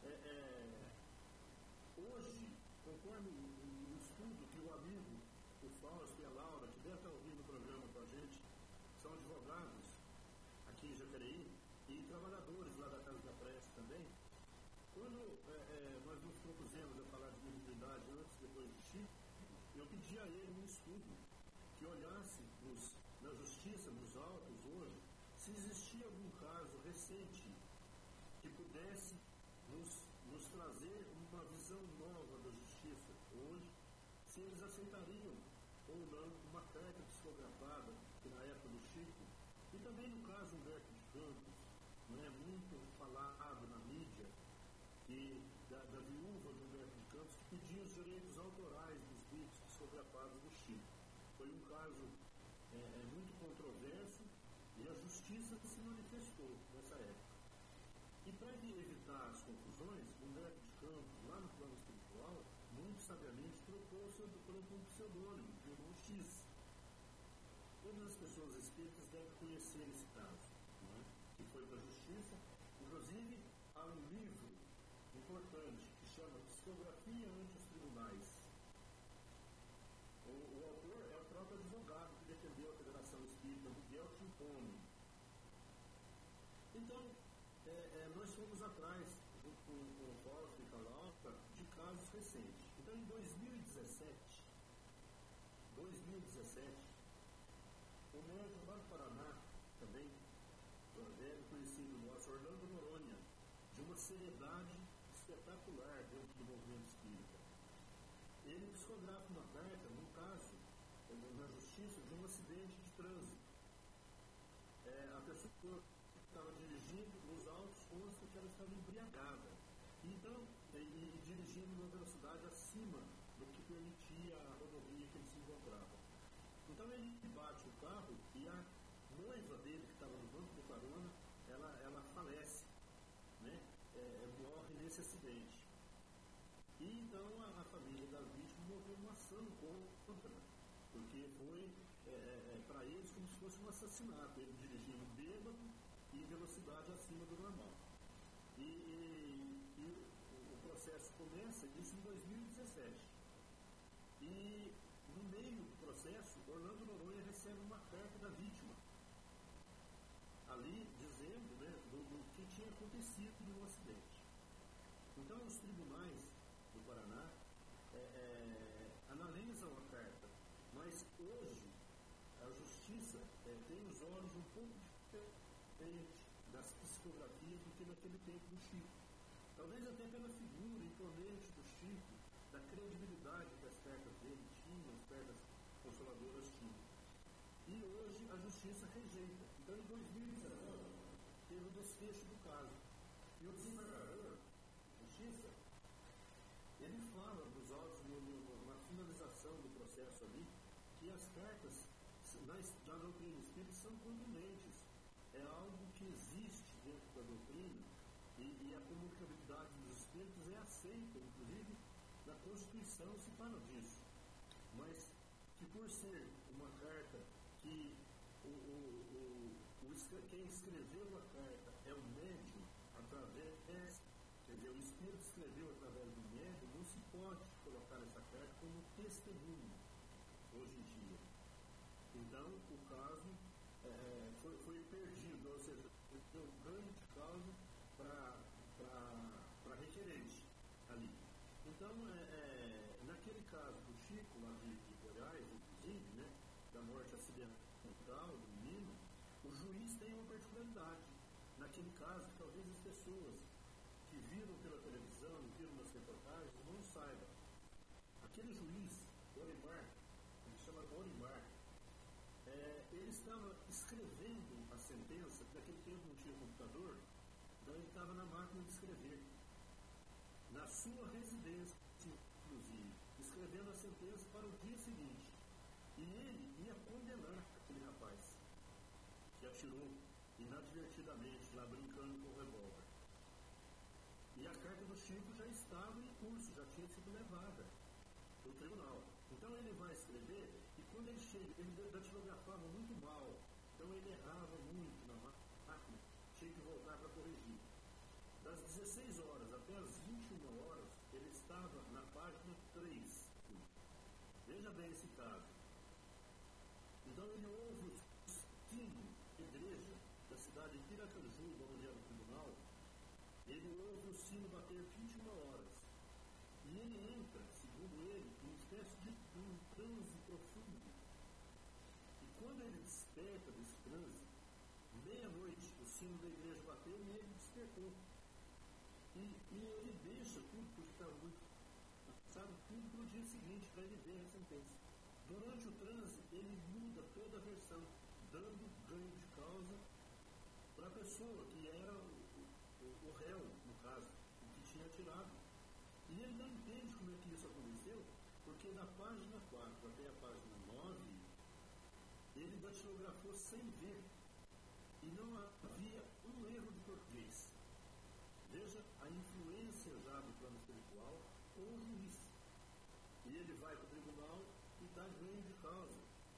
Hoje, conforme o estudo que o amigo, o Fausto e a Laura, que deve estar ouvindo o programa com a gente, são advogados aqui em Jacareí e trabalhadores lá da Casa da Prece também. Quando nós nos propusemos a falar de mediunidade antes e depois de Chico, eu pedi a ele um estudo que olhasse na justiça, nos autos hoje, se existia algum caso recente que pudesse nos trazer uma visão nova da justiça hoje, se eles aceitariam ou não uma carta psicografada, que na época do Chico, e também no caso Humberto de Campos, não é muito falado na mídia, da viúva do Humberto de Campos, que pedia os direitos autorais dos vídeos psicografados do Chico. Foi um caso muito controverso e a justiça se manifestou nessa época. E para evitar as confusões, Humberto de Campos, lá no plano espiritual, muito sabiamente trocou por um pseudônimo, de irmão X. Todas as pessoas espíritas devem conhecer esse caso, não é? Que foi para a justiça. Inclusive, há um livro importante que chama Psicografia ante os Tribunais. O autor é o próprio advogado que defendeu a Federação Espírita, Miguel Timpone. Então, nós fomos atrás, junto com o Fausto e com a Laura, de casos recentes. Então, em 2017, o médico lá do Paraná, também, velho conhecido nosso, Orlando Noronha, de uma seriedade espetacular dentro do movimento espírita. Ele psicografa uma carta, num caso, na justiça, de um acidente de trânsito. A pessoa que estava dirigindo, nos autos consta que ela estava embriagada. Então, e dirigindo numa velocidade acima do que permitia a rodovia que ele se encontrava. Então ele bate o carro e a noiva dele, que estava no banco de carona, ela falece, né? Morre nesse acidente. E então a família da vítima moveu uma ação contra, porque foi para eles como se fosse um assassinato, ele dirigindo bêbado e em velocidade acima do normal. E o processo começa, isso em 2017. E no meio do processo, Orlando Noronha recebe uma carta da vítima, ali dizendo, né, do que tinha acontecido no acidente. Então os tribunais do Paraná analisam a carta, mas hoje a justiça tem os olhos um pouco diferentes das psicografias do que naquele tempo do Chico. Talvez até pela figura imponente do Chico, da credibilidade que as cartas dele tinham, as cartas consoladoras tinham. E hoje a justiça rejeita. Então em 2019 teve o desfecho do caso. E o desembargador de justiça, ele fala dos autos na finalização do processo ali, que as cartas na doutrina espírita são contundentes. É algo que existe dentro da doutrina e a comunicabilidade dos espíritos é aceita, inclusive na Constituição se fala disso. Mas que por ser uma carta que quem escreveu a carta é o médium através, quer dizer, o espírito escreveu através do médium, não se pode colocar essa carta como testemunho hoje em dia. Então, o caso foi perdido, ou seja, deu um ganho de causa para requerente ali. Então, naquele caso do Chico, lá de Goiás, inclusive, né, da morte acidental do menino, o juiz tem uma particularidade. Naquele caso, talvez as pessoas que viram pela televisão, viram nas reportagens, não saibam. Aquele juiz, Orimar, ele se chama Orimar, ele estava escrevendo a sentença, porque naquele tempo não tinha computador, então ele estava na máquina de escrever, na sua residência, inclusive, escrevendo a sentença para o dia seguinte. E ele ia condenar aquele rapaz que atirou inadvertidamente, lá brincando com o revólver. E a carta do Chico já estava em curso, já tinha sido levada para o tribunal. Então ele vai escrever, e quando ele chega, ele datilografava muito mal, então ele errava muito na máquina, tinha que voltar para corrigir. Das 16 horas até as 21 horas, ele estava na página 3. Veja bem esse caso. Então ele ouve o sino da igreja da cidade de Piracanjuba, onde era o tribunal, ele ouve o sino bater 21 horas. E ele entra, segundo ele, em uma espécie de um transe profundo. E quando ele desperta desse transe, meia-noite, o sino da igreja bateu e ele despertou. E ele deixa tudo, porque estava muito passado, tudo para o dia seguinte, para ele ver a sentença. Durante o transe, ele muda toda a versão, dando ganho de causa para a pessoa que era o réu, no caso, o que tinha atirado. E ele não entende como é que isso aconteceu, porque da página 4 até a página 9, ele datilografou sem ver. E não havia um erro de português. Veja a influência já do plano espiritual com o juiz. E ele vai para o tribunal e dá ganho de causa.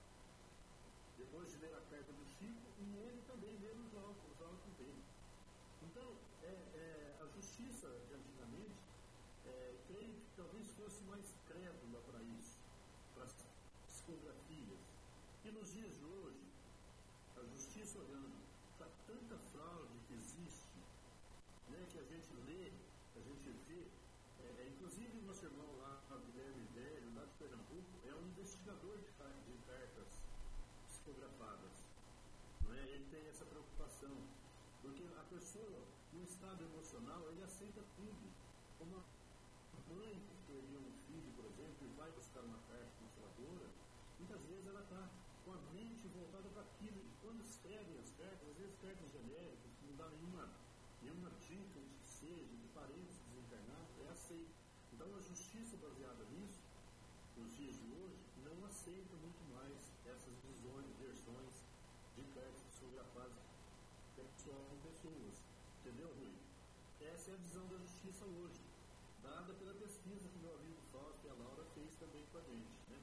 Depois de ler a carta do Chico, e ele também lê os autos dele. Então, a justiça de antigamente, creio que talvez fosse mais crédula para isso, para as psicografias. E nos dias de hoje, a justiça olhando para tanta fraude que existe, né, que a gente lê, a gente vê, inclusive o nosso irmão lá, Guilherme Velho, lá de Pernambuco, é um investigador de cartas psicografadas. Não é? Ele tem essa preocupação, porque a pessoa, no estado emocional, ele aceita tudo. Como a mãe que perdeu um filho, por exemplo, e vai buscar uma carta consoladora, muitas vezes ela está com a mente voltada para aquilo. E quando escrevem as cartas, às vezes cartas genéricas, que não dá nenhuma dica de que seja, de parentes desencarnados, é aceito. Então a justiça baseada nisso, nos dias de hoje, não aceita muito mais essas versões de cartas psicografadas pessoal com pessoas. Entendeu, Rui? Essa é a visão da justiça hoje, dada pela pesquisa que meu amigo Fausto e a Laura fez também com a gente, né?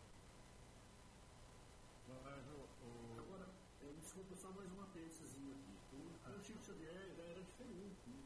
Agora, desculpa, só mais uma apêndicezinha aqui. O Chico Xavier já era diferente, né?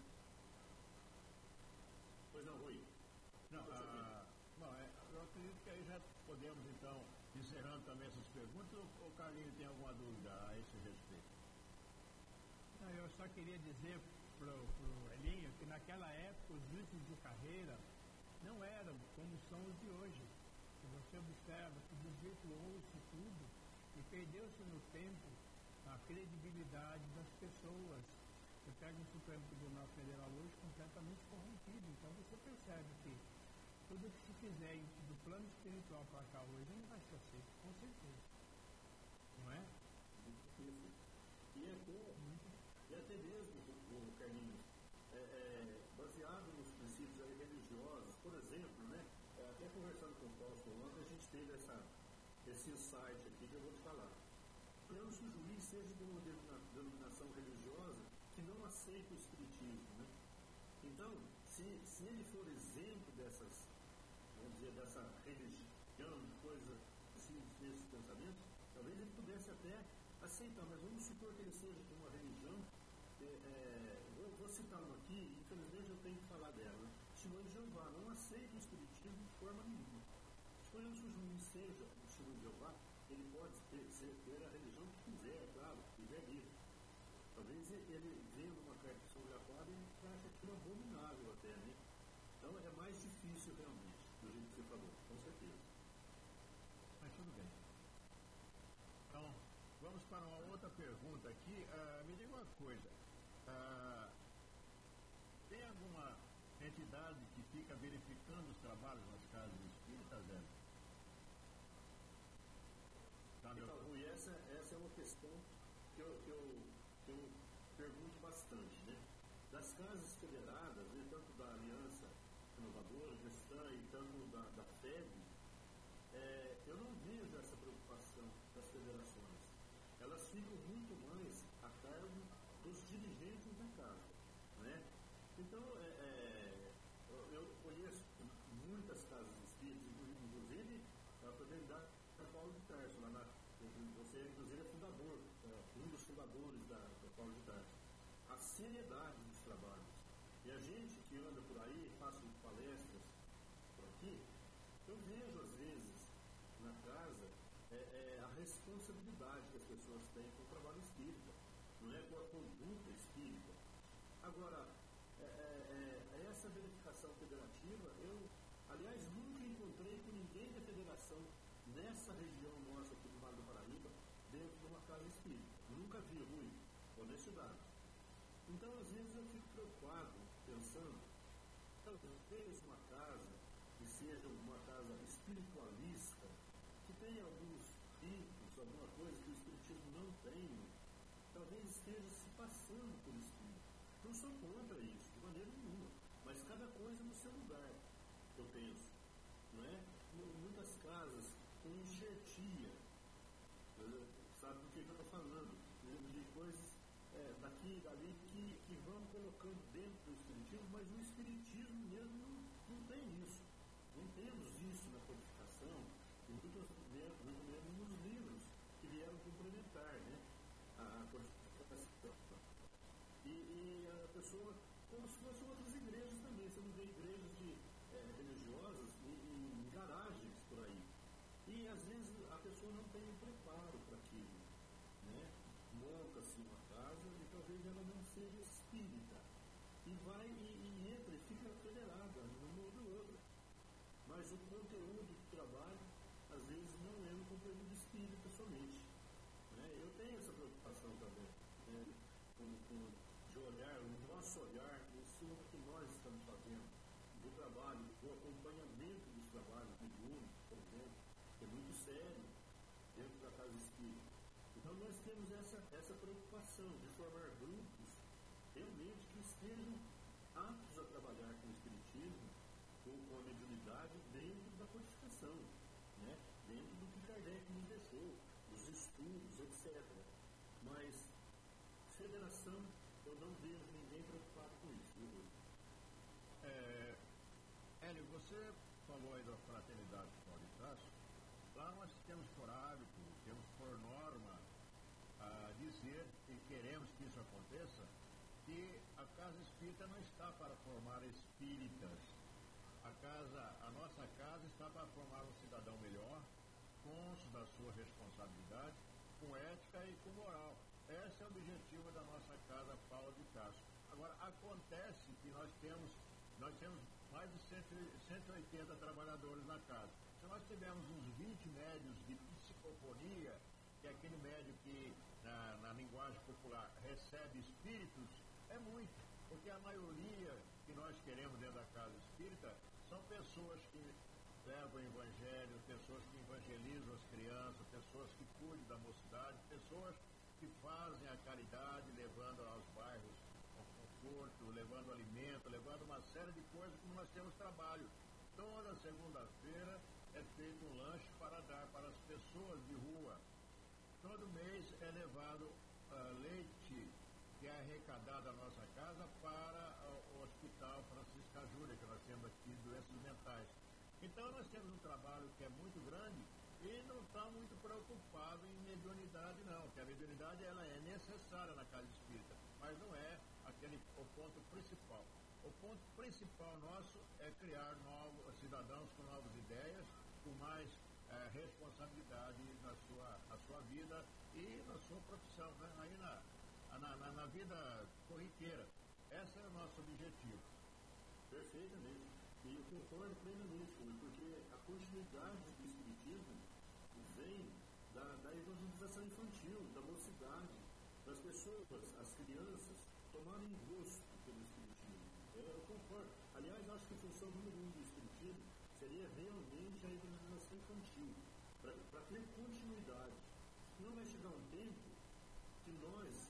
Pois não, Rui? Não, eu acredito que aí já podemos, então, encerrando também essas perguntas, ou o Carlinhos tem alguma dúvida a esse respeito? Não, eu só queria dizer para o Elinho que naquela época os juízes de carreira não eram como são os de hoje. Se você observa que desvirtuou-se tudo e perdeu-se no tempo a credibilidade das pessoas. Você pega o Supremo Tribunal Federal hoje completamente corrompido, então você percebe que tudo que se fizer do plano espiritual para cá hoje não vai ser aceito, com certeza. Não é? E até mesmo, o Carlinhos, baseado nos princípios religiosos, por exemplo, né, até conversando com o Fausto ontem, a gente teve essa esse insight aqui que eu vou te falar. Suponhamos que o juiz seja de uma denominação religiosa que não aceita o espiritismo, né? Então, se ele for exemplo dessas, vamos dizer, dessa religião, de coisa assim, desses pensamentos, talvez ele pudesse até aceitar, mas vamos supor que ele seja de uma religião, vou citar uma aqui, infelizmente eu tenho que falar dela. Testemunho de Jeová não aceita o espiritismo de forma nenhuma. Suponhamos que o juiz seja o Testemunho de Jeová, ele pode ter a religião que quiser, claro, quiser livre. Talvez ele vendo uma carta psicografada e acha aquilo abominável até, né? Então é mais difícil realmente, do jeito que você falou, com certeza. Mas tudo bem. Então, vamos para uma outra pergunta aqui. Me diga uma coisa. Tem alguma entidade que fica verificando os trabalhos nas casas espíritas, Zé? Então, Rui, essa é uma questão que eu pergunto bastante, né? Das casas federadas, né, tanto da Aliança Renovadora Cristã e tanto da FEB, eu não vejo essa preocupação das federações. Elas ficam muito mais a cargo dos dirigentes da casa, né? Então, eu conheço muitas casas espíritas, inclusive a fraternidade da Paulo de Tarso, você inclusive é fundador, um dos fundadores da Paulo de Tarso. A seriedade dos trabalhos. E a gente que anda por aí, faço palestras por aqui, eu vejo às vezes na casa a responsabilidade que as pessoas têm com o trabalho espírita, não é com a conduta espírita. Agora, essa verificação federativa, eu, aliás, nunca encontrei com ninguém da federação nessa região nossa aqui do Vale do Paraíba, dentro de uma casa espírita. Nunca vi, Rui, honestidade. Então, às vezes, eu fico preocupado, pensando, talvez uma casa que seja uma casa espiritualista, que tenha alguns ritos, alguma coisa que o espiritismo não tem, talvez esteja se passando por espírito. Não sou contra isso, de maneira nenhuma, mas cada coisa no seu lugar, eu penso, não é? Muitas casas com enxertia, sabe do que eu estou falando, de coisas daqui e dali que vão colocando dentro do espiritismo, mas o espiritismo mesmo não tem isso. Não temos isso na codificação, e muito menos nos livros que vieram complementar, né, a codificação. E a pessoa, como se fossem outras igrejas também, você não vê igrejas religiosas em garagens por aí. E às vezes a pessoa não tem um preparo para aquilo, né? Monta-se uma casa e talvez ela não seja espírita. E vai e entra e fica federada numa ou do outro. Mas o conteúdo do trabalho, às vezes, não é um conteúdo espírita somente. Né? Eu tenho essa preocupação também, né? De olhar, o nosso olhar em cima do que nós estamos fazendo, do trabalho, do acompanhamento dos trabalhos do Júnior, por exemplo, que é muito sério dentro da casa espírita. Então nós temos essa preocupação de formar grupos realmente que estejam aptos a trabalhar com o espiritismo, com a mediunidade dentro da codificação, né? Dentro do que Kardec nos deixou, dos estudos, etc. Mas federação, eu não vejo ninguém preocupado com isso, viu? Hélio, você falou aí da fraternidade Paulo de Tarso. Lá nós temos por hábito, temos por norma a dizer, e queremos que isso aconteça, que a casa espírita não está para formar espíritas. A nossa casa está para formar um cidadão melhor, consciente da sua responsabilidade, com ética e com moral. Esse é o objetivo da nossa casa Paulo de Tarso. Agora, acontece que nós temos mais de 180 trabalhadores na casa. Se nós tivermos uns 20 médios de psicofonia, que é aquele médio que, na linguagem popular, recebe espíritos, é muito. Porque a maioria que nós queremos dentro da casa espírita são pessoas que levam o evangelho, pessoas que evangelizam as crianças, pessoas que cuidam da mocidade, pessoas que fazem a caridade, levando aos bairros conforto, levando alimento, levando uma série de coisas, como nós temos trabalho. Toda segunda-feira é feito um lanche para dar para as pessoas de rua. Todo mês é levado leite que é arrecadado da nossa casa para o Hospital Francisca Júlia, que nós temos aqui, doenças mentais. Então nós temos um trabalho que é muito grande e não está muito preocupado em mediunidade não, porque a mediunidade ela é necessária na casa espírita, mas não é o ponto principal. O ponto principal nosso é criar novos cidadãos com novas ideias, com mais responsabilidade na sua vida e na sua profissão, né? Aí na vida corriqueira. Esse é o nosso objetivo. Perfeitamente. E eu concordo plenamente, porque a continuidade do Espiritismo vem da evangelização infantil, da mocidade, das pessoas, as crianças, tomarem gosto pelo Espiritismo. Eu concordo. Aliás, acho que a função número 1 do Espiritismo seria realmente a evangelização infantil, para ter continuidade. Não vai chegar um tempo que nós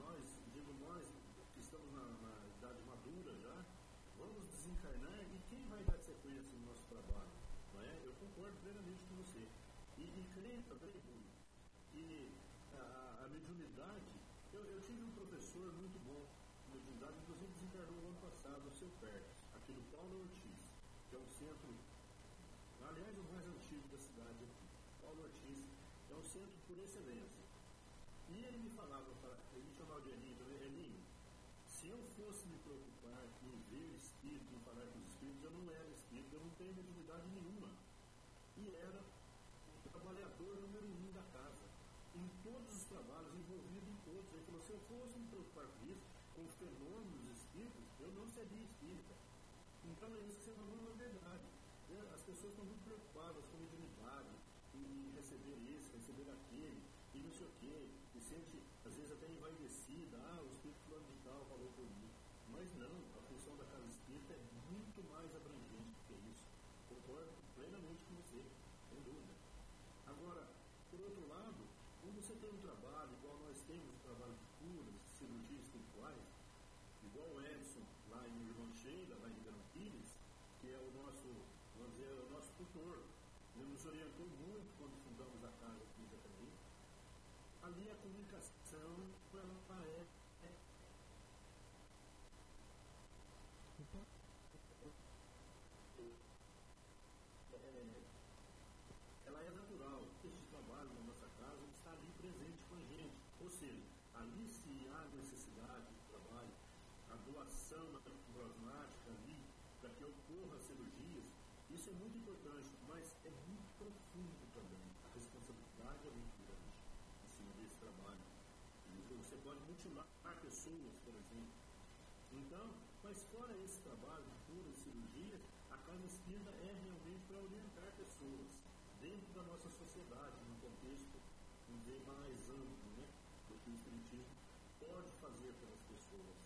que estamos na idade madura já, vamos desencarnar e quem vai dar sequência no nosso trabalho? Não é? Eu concordo plenamente com você. E creio também que a mediunidade, eu tive um professor muito bom de mediunidade, inclusive desencarnou no ano passado, o seu Pérez, aqui do Paulo Ortiz, que é um centro, aliás, o mais antigo da cidade aqui. Paulo Ortiz é um centro por excelência. E ele me falava, ele me chamava de Elinho, Elinho, se eu fosse me preocupar em ver espírito, em falar com os espíritos, eu não era espírito, eu não tenho mediunidade nenhuma. E era o trabalhador número 1 da casa, em todos os trabalhos, envolvido em todos. Ele falou, se eu fosse me preocupar com isso, com fenômenos espíritos, eu não seria espírita. Então é isso que você falou na verdade. As pessoas estão muito preocupadas com mediunidade, em receber isso, receber aquele, e não sei o quê, e sente, às vezes, até envaidecida, o espírito fulano de tal falou por mim. Mas não, a função da casa espírita é muito mais abrangente do que isso. Concordo plenamente com você, sem dúvida. Agora, por outro lado, quando você tem um trabalho, igual nós temos um trabalho de curas, cirurgias espirituais, igual o Edson, lá em Irmã Sheila, lá em Ribeirão Pires, que é o nosso, vamos dizer, o nosso tutor, ele nos orientou muito quando fundamos a casa aqui em Jacareí. Ali a comunicação, ela é natural. Esse trabalho na nossa casa está ali presente com a gente. Ou seja, ali se há necessidade de trabalho, a doação plasmática ali, para que ocorra cirurgias, isso é muito importante, mas é muito profundo também. A responsabilidade é muito grande em cima desse trabalho. Você pode mutilar pessoas, por exemplo. Então, mas fora esse trabalho de cura e cirurgia, a casa espírita é realmente para orientar pessoas dentro da nossa sociedade, num contexto, vamos dizer, mais amplo, né, do que o espiritismo pode fazer pelas pessoas.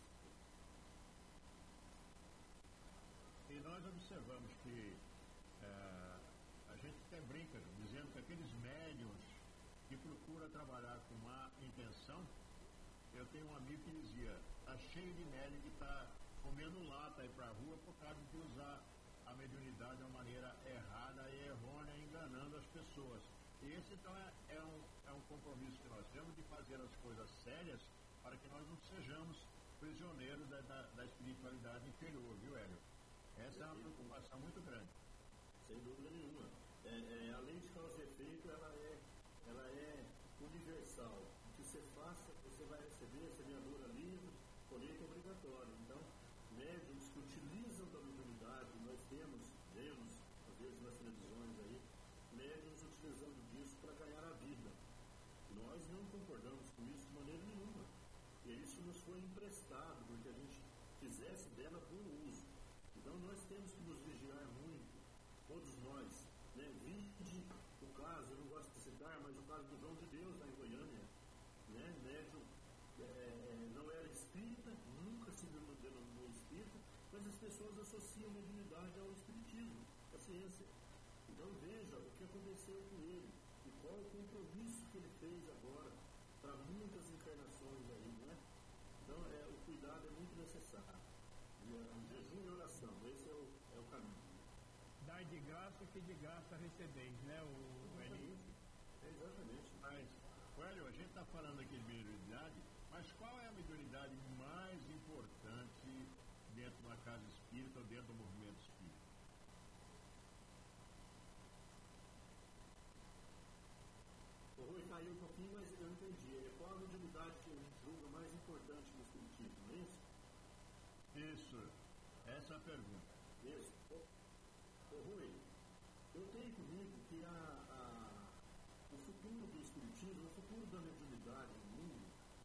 E nós observamos que a gente até brinca dizendo que aqueles médiuns que procuram trabalhar com má intenção, eu tenho um amigo que dizia, está cheio de médium que está comendo lata aí para a rua por causa de usar a mediunidade de uma maneira errada e errônea, enganando as pessoas. E esse então é um compromisso que nós temos de fazer as coisas sérias para que nós não sejamos prisioneiros da espiritualidade inferior, viu, Hélio? Essa é uma preocupação muito grande. Sem dúvida nenhuma. Além de causa e efeito, ela é universal. O que você faça, você vai receber, semeadura livre, colheita obrigatória. Então, médiuns que utilizam da mediunidade, nós vemos, às vezes nas televisões aí, médiuns utilizando disso para ganhar a vida. Nós não concordamos com isso de maneira nenhuma. E isso nos foi emprestado, porque a gente fizesse dela bom uso. Então nós temos que nos vigiar muito, todos nós, né? Vide o caso, eu não gosto de citar, mas o caso do João de Deus lá em Goiânia, né? Médium não era espírita, nunca se denominou espírita, mas as pessoas associam mediunidade ao espiritismo, à ciência. Então veja o que aconteceu com ele e qual o compromisso que ele fez agora para muitas encarnações aí, né? Então o cuidado é muito necessário. Jejum e oração, esse é o caminho. dai de graça que de graça recebeis, né, o Eli? Exatamente. Mas, Hélio, a gente está falando aqui de mediunidade, mas qual é a mediunidade mais importante dentro de uma casa espírita ou dentro do movimento espírita? O Rui caiu um pouquinho, mas eu entendi. Qual a mediunidade que a gente julga mais importante no espiritismo, não é isso? Isso, essa é a pergunta. Isso. Ô Rui, eu tenho comigo que o futuro do espiritismo, o futuro da mediunidade no mundo,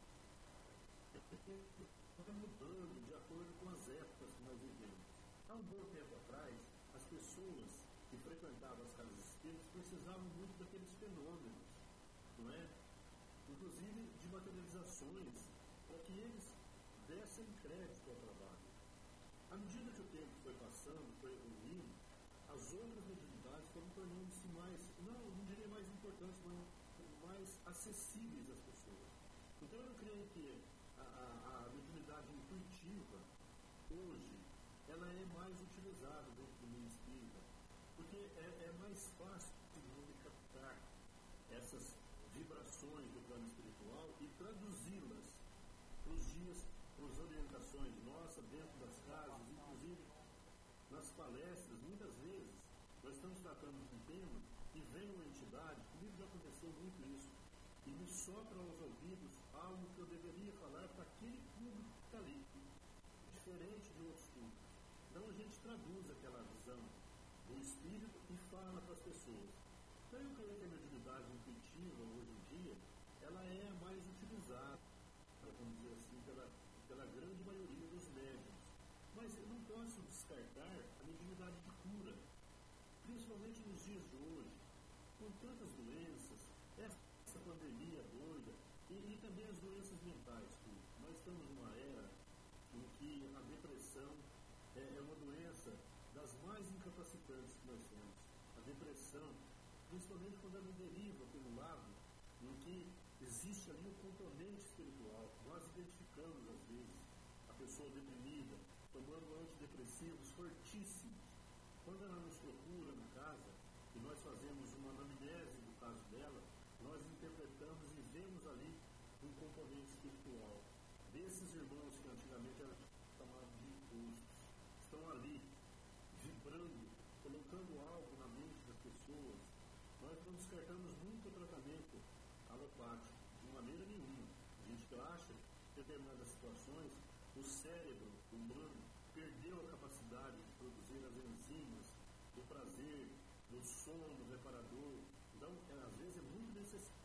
está mudando de acordo com as épocas que nós vivemos. Há um bom tempo atrás, as pessoas que frequentavam as casas espíritas precisavam muito daqueles fenômenos, não é? Inclusive de materializações, para que eles dessem crédito ao trabalho. À medida que o tempo foi passando, foi evoluindo, as outras mediunidades foram tornando-se mais, não diria mais importantes, mas mais acessíveis às pessoas. Então eu creio que a mediunidade intuitiva, hoje, ela é mais utilizada dentro do meio espírita, porque é mais fácil de captar essas vibrações do plano espiritual e traduzi-las para os dias, para as orientações nossas dentro das casas, inclusive nas palestras. Muitas vezes nós estamos tratando de um tema e vem uma entidade, comigo já aconteceu muito isso, e me sopra aos ouvidos algo que eu deveria falar para aquele público que está ali, diferente de outros públicos. Então a gente traduz aquela visão do espírito e fala para as pessoas. Então eu creio que a mediunidade intuitiva, hoje em dia, ela é a mais utilizada, vamos dizer assim, pela grande maioria dos médiuns. Mas eu não posso descartar a mediunidade de cura, principalmente nos dias de hoje, com tantas doenças, essa pandemia doida, e também as doenças mentais. Nós estamos numa era em que a depressão é uma doença das mais incapacitantes que nós temos. A depressão, principalmente quando ela deriva pelo lado em que existe ali um componente espiritual. Nós identificamos, às vezes, a pessoa deprimida, tomando antidepressivos fortíssimos. Quando ela nos procura na casa e nós fazemos uma anamnese do caso dela, nós interpretamos e vemos ali um componente espiritual. Desses irmãos que antigamente eram chamados de impulsos, estão ali, vibrando, colocando algo na mente das pessoas. Nós não descartamos nunca o tratamento alopático, de maneira nenhuma. A gente acha que em determinadas situações o cérebro humano perdeu a capacidade de produzir as enzimas do prazer, do sono reparador. Então, às vezes é muito necessário,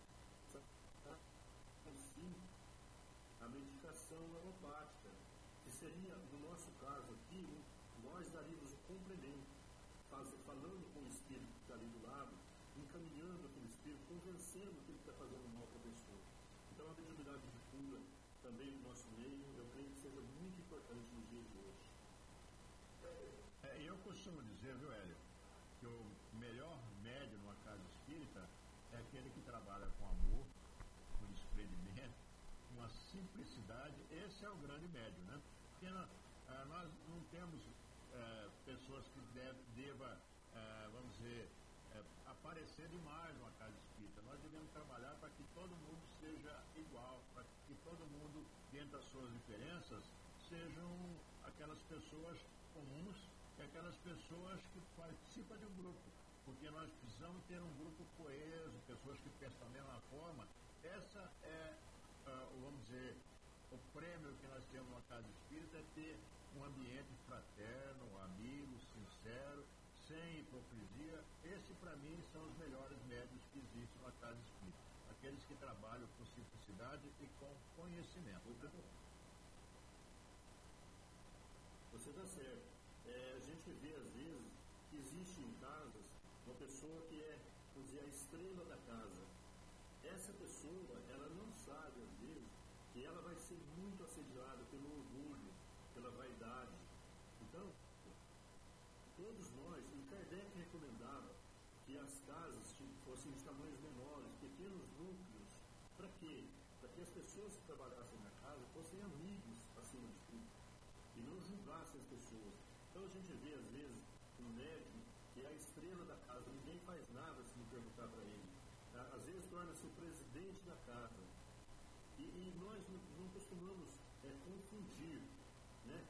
sim, a medicação alopática, que seria, no nosso caso aqui, nós daríamos o complemento, falando com o espírito que está ali do lado, encaminhando aquele espírito, convencendo que ele está fazendo mal para a pessoa. Então, a mediunidade de cura, também no nosso meio, eu creio que seja muito importante nos dias de hoje. Eu costumo dizer, viu, Hélio, que o melhor médium numa casa espírita é aquele que trabalha com amor, com desprendimento, com a simplicidade. Esse é o grande médium, né? Porque nós não temos pessoas que deva, vamos dizer, aparecer demais numa casa espírita. Nós devemos trabalhar para que todo mundo seja igual, para que todo mundo, dentro das suas diferenças, sejam aquelas pessoas comuns e aquelas pessoas que participam de um grupo. Porque nós precisamos ter um grupo coeso, pessoas que pensam da mesma forma. Essa é, vamos dizer, o prêmio que nós temos numa casa espírita, é ter um ambiente fraterno, amigo, sincero, sem hipocrisia. Esse, para mim, são os melhores médios que existem na casa espírita. Aqueles que trabalham com simplicidade e com conhecimento. Você está certo. A gente vê, às vezes, que existe em casas uma pessoa que é, vamos dizer, a estrela da casa. Essa pessoa, ela não sabe, às vezes, que ela vai ser muito assediada pelo orgulho, pela vaidade. Então, todos nós, e Kardec recomendava que as casas fossem de tamanhos menores, pequenos núcleos. Para quê? Para que as pessoas que trabalhassem na casa fossem amigos acima de tudo e não julgassem as pessoas. Então a gente vê, às vezes, um médico que que é a estrela da casa, ninguém faz nada se não perguntar para ele. Às vezes torna-se o presidente da casa. E nós não costumamos confundir, né,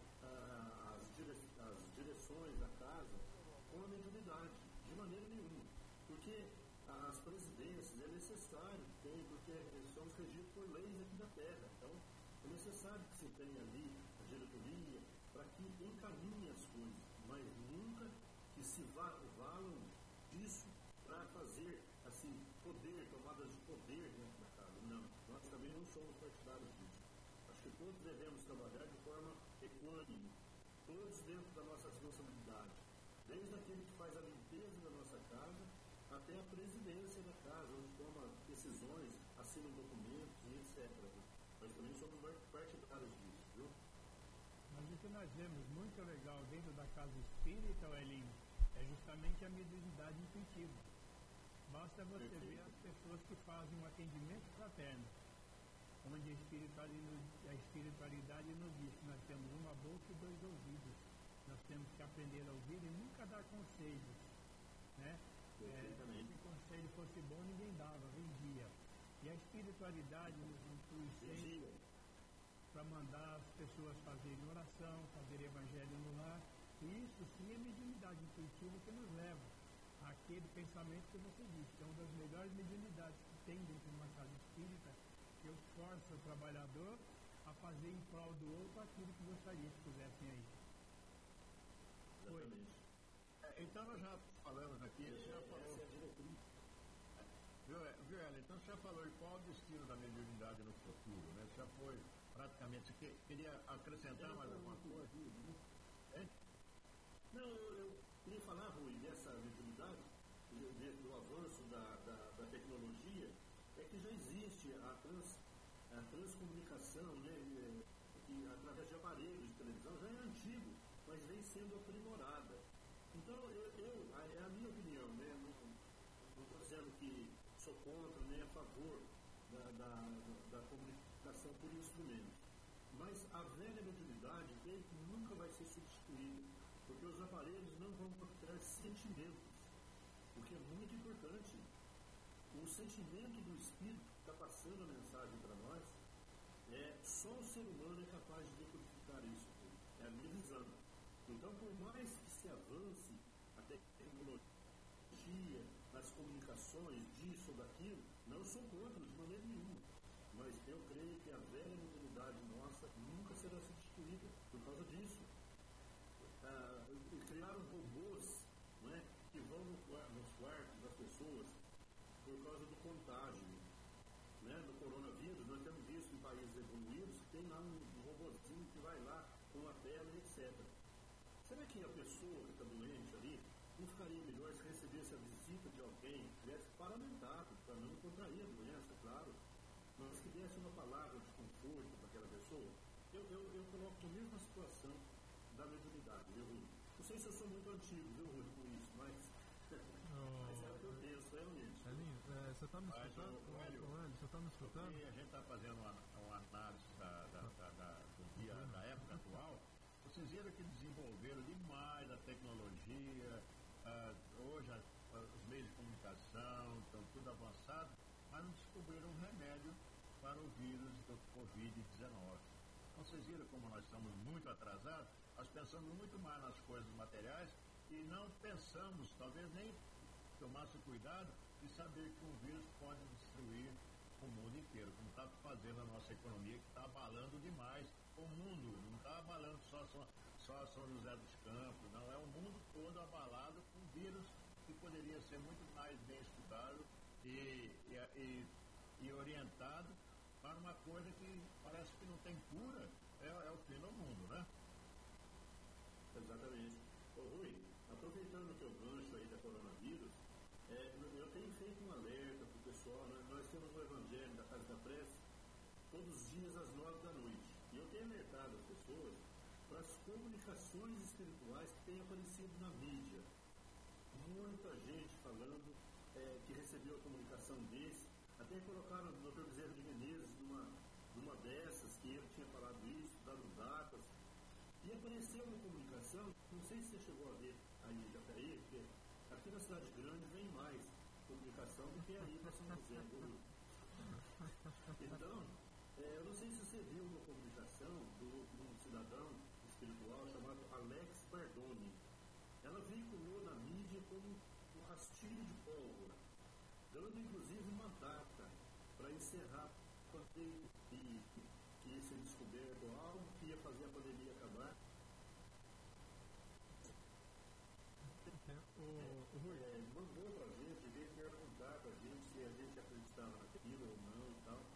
as direções da casa com a mediunidade, de maneira nenhuma. Porque as presidências é necessário, porque somos regidos por leis aqui da terra. Então, é necessário que se tenha ali a diretoria para que encaminhe as coisas, mas nunca que se valam disso para fazer, assim, tomadas de poder dentro da casa. Não, nós também não somos partidários disso. Acho que todos devemos trabalhar de forma equânime, todos dentro da nossa responsabilidade, desde aquele que faz a limpeza da nossa casa até a presidência da casa, onde toma decisões, assina documentos e etc. Nós também somos partidários disso, viu? Mas o que nós vemos muito legal dentro da casa espírita, Elinho, é justamente a mediunidade intuitiva. Basta você ver as pessoas que fazem um atendimento fraterno, onde a espiritualidade nos diz que nós temos uma boca e 2 ouvidos. Nós temos que aprender a ouvir e nunca dar conselhos, né? Se o conselho fosse bom, ninguém dava, vendia. E a espiritualidade nos intui sempre para mandar as pessoas fazerem oração, fazerem evangelho no lar. E isso sim é mediunidade intuitiva que nos leva àquele pensamento que você disse, que é uma das melhores mediunidades que tem dentro de uma casa espírita, que força o trabalhador a fazer em prol do outro aquilo que gostaria que fizessem aí. Exatamente. Então nós já falamos aqui, você já falou. Viu, Ela? Então você já falou em qual o destino da mediunidade no futuro, né? Já foi praticamente. Você queria acrescentar mais alguma coisa? Não, eu queria falar, Rui, dessa mediunidade, do avanço da tecnologia, é que já existe a transcomunicação, né, que através de aparelhos de televisão já é antigo, mas vem sendo aprimorada. Então, é a minha opinião, né? Não estou dizendo que sou contra nem a favor da comunicação por instrumentos. Mas a velha mediunidade nunca vai ser substituída, porque os aparelhos não vão capturar sentimentos, o que é muito importante. O sentimento do Espírito que está passando a mensagem para nós, só o ser humano é capaz de decodificar isso. É a minha visão. Então, por mais que se avance a tecnologia, as comunicações, disso ou daquilo, não sou contra de maneira nenhuma. Mas eu creio que a velha mediunidade nossa nunca será substituída por causa disso. Criaram robôs, não é, que vão nos quartos das pessoas por causa do contágio, né, do coronavírus. Nós temos visto em países evoluídos que tem lá um robôzinho que vai lá com a tela, etc. Será que a pessoa que está doente ali não ficaria melhor se recebesse a visita de alguém que tivesse paramentado para não contrair a doença, claro, mas que desse uma palavra de conforto para aquela pessoa? Eu coloco a mesma situação da mediunidade, viu, Rui? Não sei se eu sou muito antigo, viu, Rui, com isso, mas é o que eu penso, realmente. Elinho, você está me escutando? Você está me escutando? E a gente está fazendo uma análise do dia, da época atual. Vocês viram que desenvolveram demais a tecnologia, hoje os meios de comunicação estão tudo avançado, mas não descobriram um remédio para o vírus do Covid-19. Então, vocês viram como nós estamos muito atrasados, nós pensamos muito mais nas coisas materiais e não pensamos, talvez nem tomasse cuidado de saber que um vírus pode destruir o mundo inteiro, como está fazendo a nossa economia, que está abalando demais o mundo, não está abalando só São José dos Campos, não, é o mundo todo abalado com vírus que poderia ser muito mais bem estudado e orientado para uma coisa que parece que não tem cura, é o fim do mundo, né? Exatamente. Ô, Rui, aproveitando o teu gancho aí da coronavírus, eu tenho feito um alerta para o pessoal, né? Nós temos o Evangelho da Casa da Prece todos os dias às 9 da noite. E eu tenho alertado as pessoas para as comunicações espirituais que têm aparecido na mídia. Muita gente falando que recebeu a comunicação desse, até colocaram o Dr. Bezerra de Menezes numa dessas, que ele tinha falado isso, dado datas. E apareceu uma comunicação, não sei se você chegou a ver aí, Jacaí, Aqui na cidade grande vem mais comunicação do que aí para São José. Então, eu não sei se você viu uma publicação de um cidadão espiritual chamado Alex Bardoni. Ela veiculou na mídia como um rastilho de pólvora, dando inclusive uma data para encerrar que ia ser descoberto algo que ia fazer a pandemia acabar. Mandou para a gente, veio perguntar para a gente se a gente acreditava naquilo ou não e tal.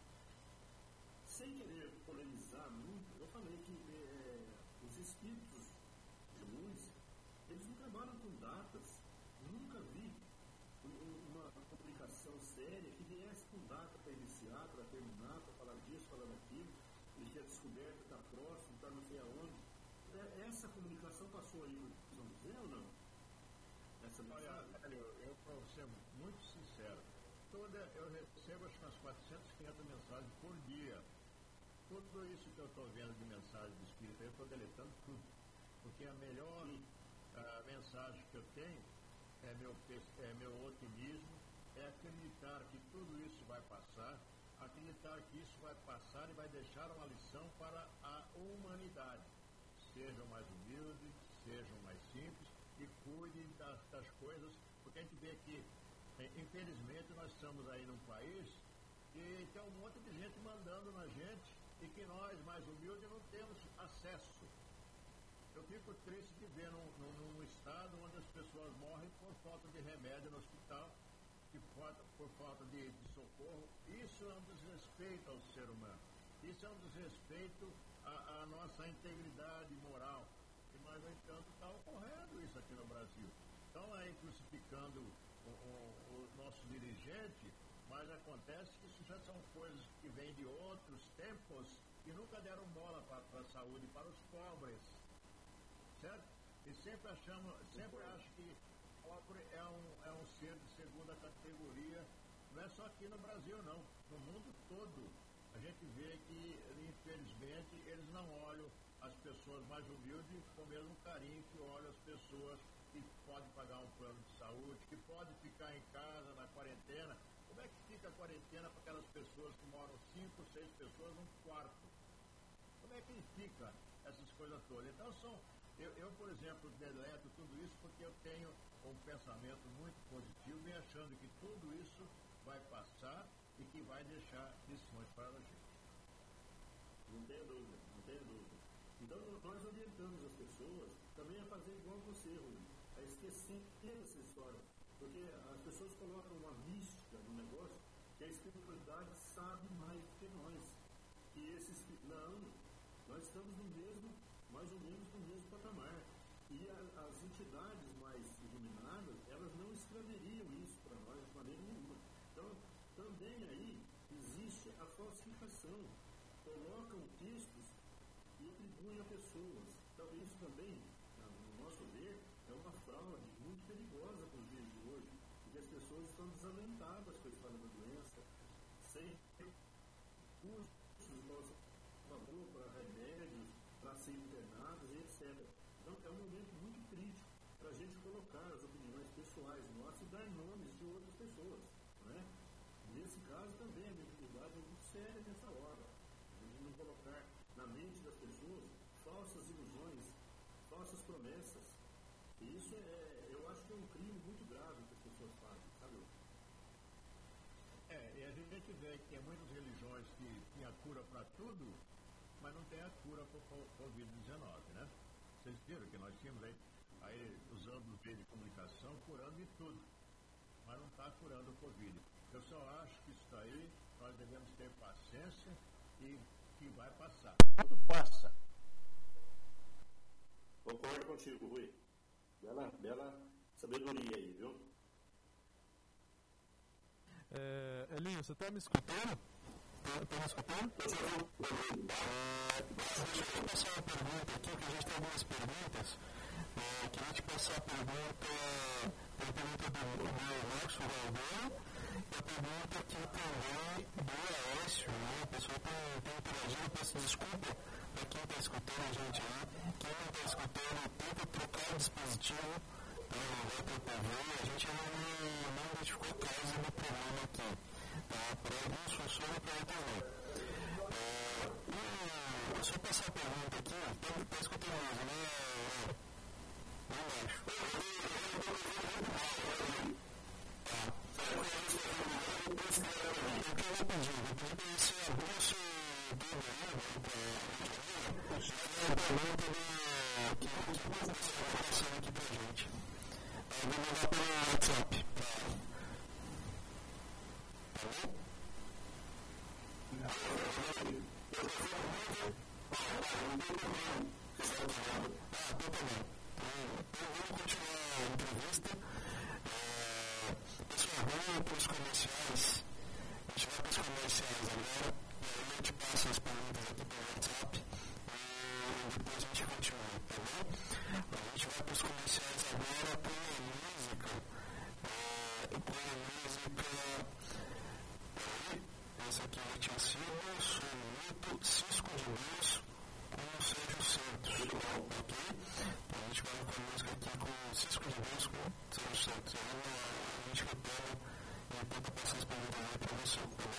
Sem querer polemizar muito, eu falei que os espíritos de luz, eles não trabalham com datas. Nunca vi uma publicação séria que viesse com data para iniciar, para terminar, para falar disso, falar daquilo, e que a descoberta está próxima, está não sei aonde. Essa comunicação passou aí por São José ou não? Olha, eu para ser muito sincero, eu recebo acho que umas 400, 500 mensagens por dia. Tudo isso que eu estou vendo de mensagem do Espírito, eu estou deletando tudo. Porque a melhor mensagem que eu tenho é meu otimismo, é acreditar que tudo isso vai passar, acreditar que isso vai passar e vai deixar uma lição para a humanidade. Sejam mais humildes, sejam mais simples e cuidem das coisas, porque a gente vê que, infelizmente, nós estamos aí num país que tem um monte de gente mandando na gente e que nós, mais humildes, não temos acesso. Eu fico triste de ver num estado onde as pessoas morrem por falta de remédio no hospital, por falta de socorro. Isso é um desrespeito ao ser humano. Isso é um desrespeito à nossa integridade moral. Mas, no entanto, está ocorrendo isso aqui no Brasil. Estão aí crucificando o nosso dirigente, mas acontece que isso já são coisas que vêm de outros tempos e nunca deram bola para a saúde, para os pobres. Certo? E sempre acho que o pobre é um ser de segunda categoria, não é só aqui no Brasil, não. No mundo todo, a gente vê que, infelizmente, eles não olham as pessoas mais humildes com o mesmo carinho que olham as pessoas que podem pagar um plano de saúde, que podem ficar em casa na quarentena. Como é que fica a quarentena para aquelas pessoas que moram 5, 6 pessoas num quarto? Como é que fica essas coisas todas? Então, eu, por exemplo, deleto tudo isso porque eu tenho um pensamento muito positivo e achando que tudo isso vai passar e que vai deixar lições para a gente. Não tem dúvida, não tem dúvida. Então, nós orientamos as pessoas também a fazer igual você, Rui, a esquecer essa história. Porque as pessoas colocam uma mística no negócio que a espiritualidade sabe mais do que nós. Não, nós estamos mais ou menos no mesmo patamar. E as entidades mais iluminadas, elas não escreveriam isso para nós de maneira nenhuma. Então, também aí existe a falsificação. Colocam textos e atribuem a pessoas. Então, isso também, no nosso ver, é uma fraude muito perigosa para os dias de hoje, porque as pessoas estão desalentadas com a história da doença, sem cursos, nosso favor para remédios, para serem internados, etc. Então, é um momento muito crítico para a gente colocar as opiniões pessoais nossas e dar nomes de outras pessoas. Não é? Nesse caso, também a mediunidade é muito séria nessa hora. A gente não colocar na mente das pessoas falsas ilusões, falsas promessas. E isso eu acho que é um crime muito grave que as pessoas fazem, sabe? E a gente vê que tem muitas religiões que têm a cura para tudo, mas não tem a cura para o Covid-19, né? Vocês viram que nós tínhamos aí usando os meios de comunicação, curando de tudo, mas não está curando o Covid. Eu só acho que isso aí nós devemos ter paciência e que vai passar. Tudo passa. Concordo contigo, Rui. Bela sabedoria aí, viu? Elinho, você está me escutando? Está me escutando? Deixa eu passar uma pergunta aqui, que a gente tem algumas perguntas. Queria te passar a pergunta do Marcos Galvão e a pergunta aqui também do Aécio, né? O pessoal tem interagido, peço desculpa para quem está escutando a gente aí. Quem não está escutando, tenta trocar o dispositivo Rota TV, a gente ainda não identificou causa do problema aqui. Para alguns funciona, para outros não. Só passar a pergunta aqui, está escutando mesmo, né? Não acho. Eu queria pedir para esse abraço do pergunta que você está passando aqui para a gente. Eu vou mandar pelo WhatsApp. Tá bom? Então tá bom. Vamos continuar a entrevista. Pessoal, vamos para os comerciais. A gente vai para os comerciais agora. E aí eu te passo as perguntas aqui pelo WhatsApp. E depois a gente continua, tá bom? A gente vai para os comerciais agora com a música. Essa aqui já tinha sido Soneto Cisco de Luz com o Sérgio Santos. Ok? Então a gente vai com a música aqui com o Cisco de Luz com o Sérgio Santos. Aí a gente retorna e tenta passar as perguntas aí para você, tá bom?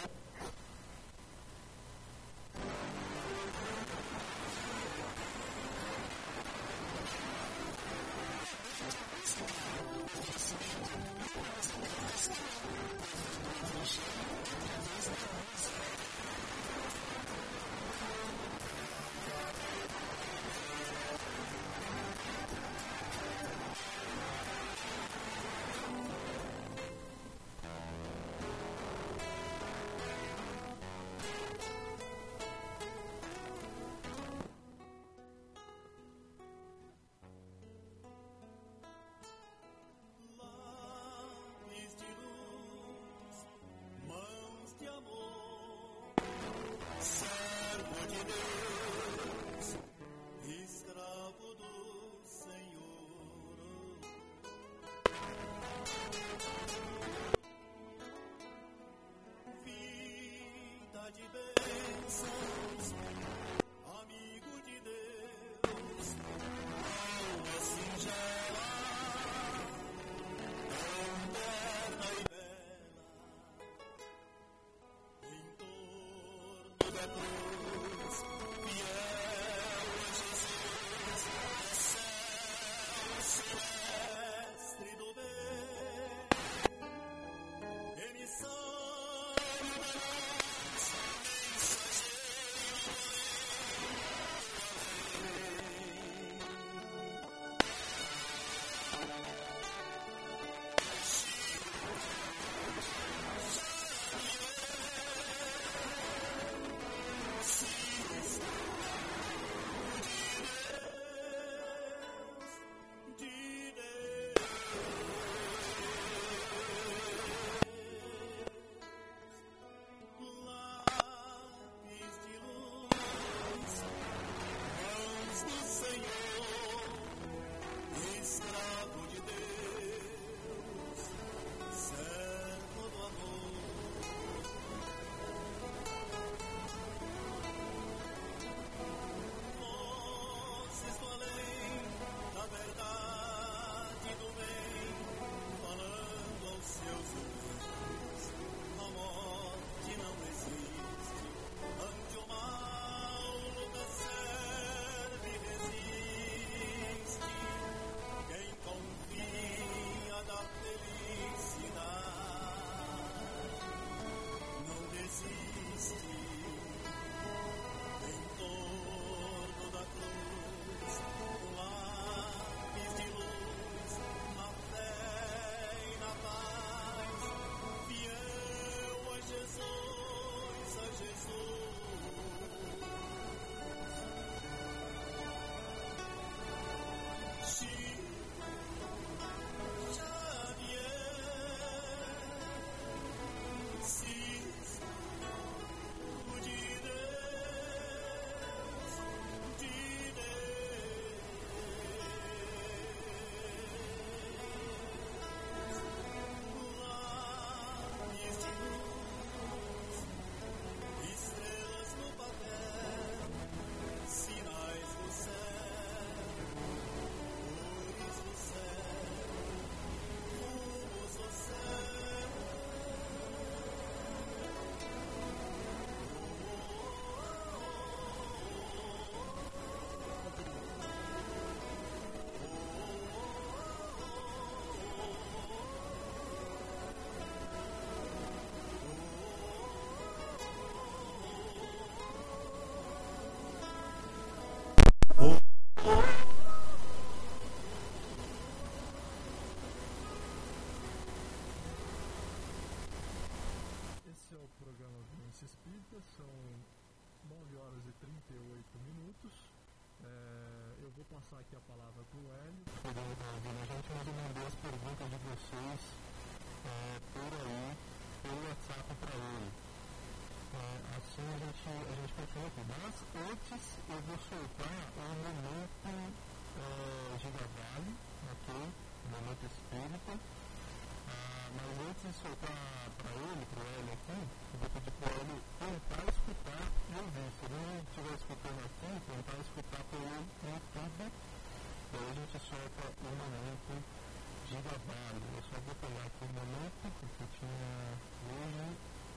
passar aqui a palavra para o Hélio. A gente vai mandar as perguntas de vocês por aí, pelo WhatsApp para ele. Assim a gente continua aqui. Mas antes eu vou soltar o momento Gigavale, ok? O momento espírita. Mas antes de soltar para ele, para o Hélio aqui, eu vou pedir para o Hélio tentar escutar e ouvir. Se ele não estiver escutando aqui, tentar escutar pelo YouTube. E aí a gente solta o momento Gigavale. Eu só vou pegar aqui o momento, porque tinha hoje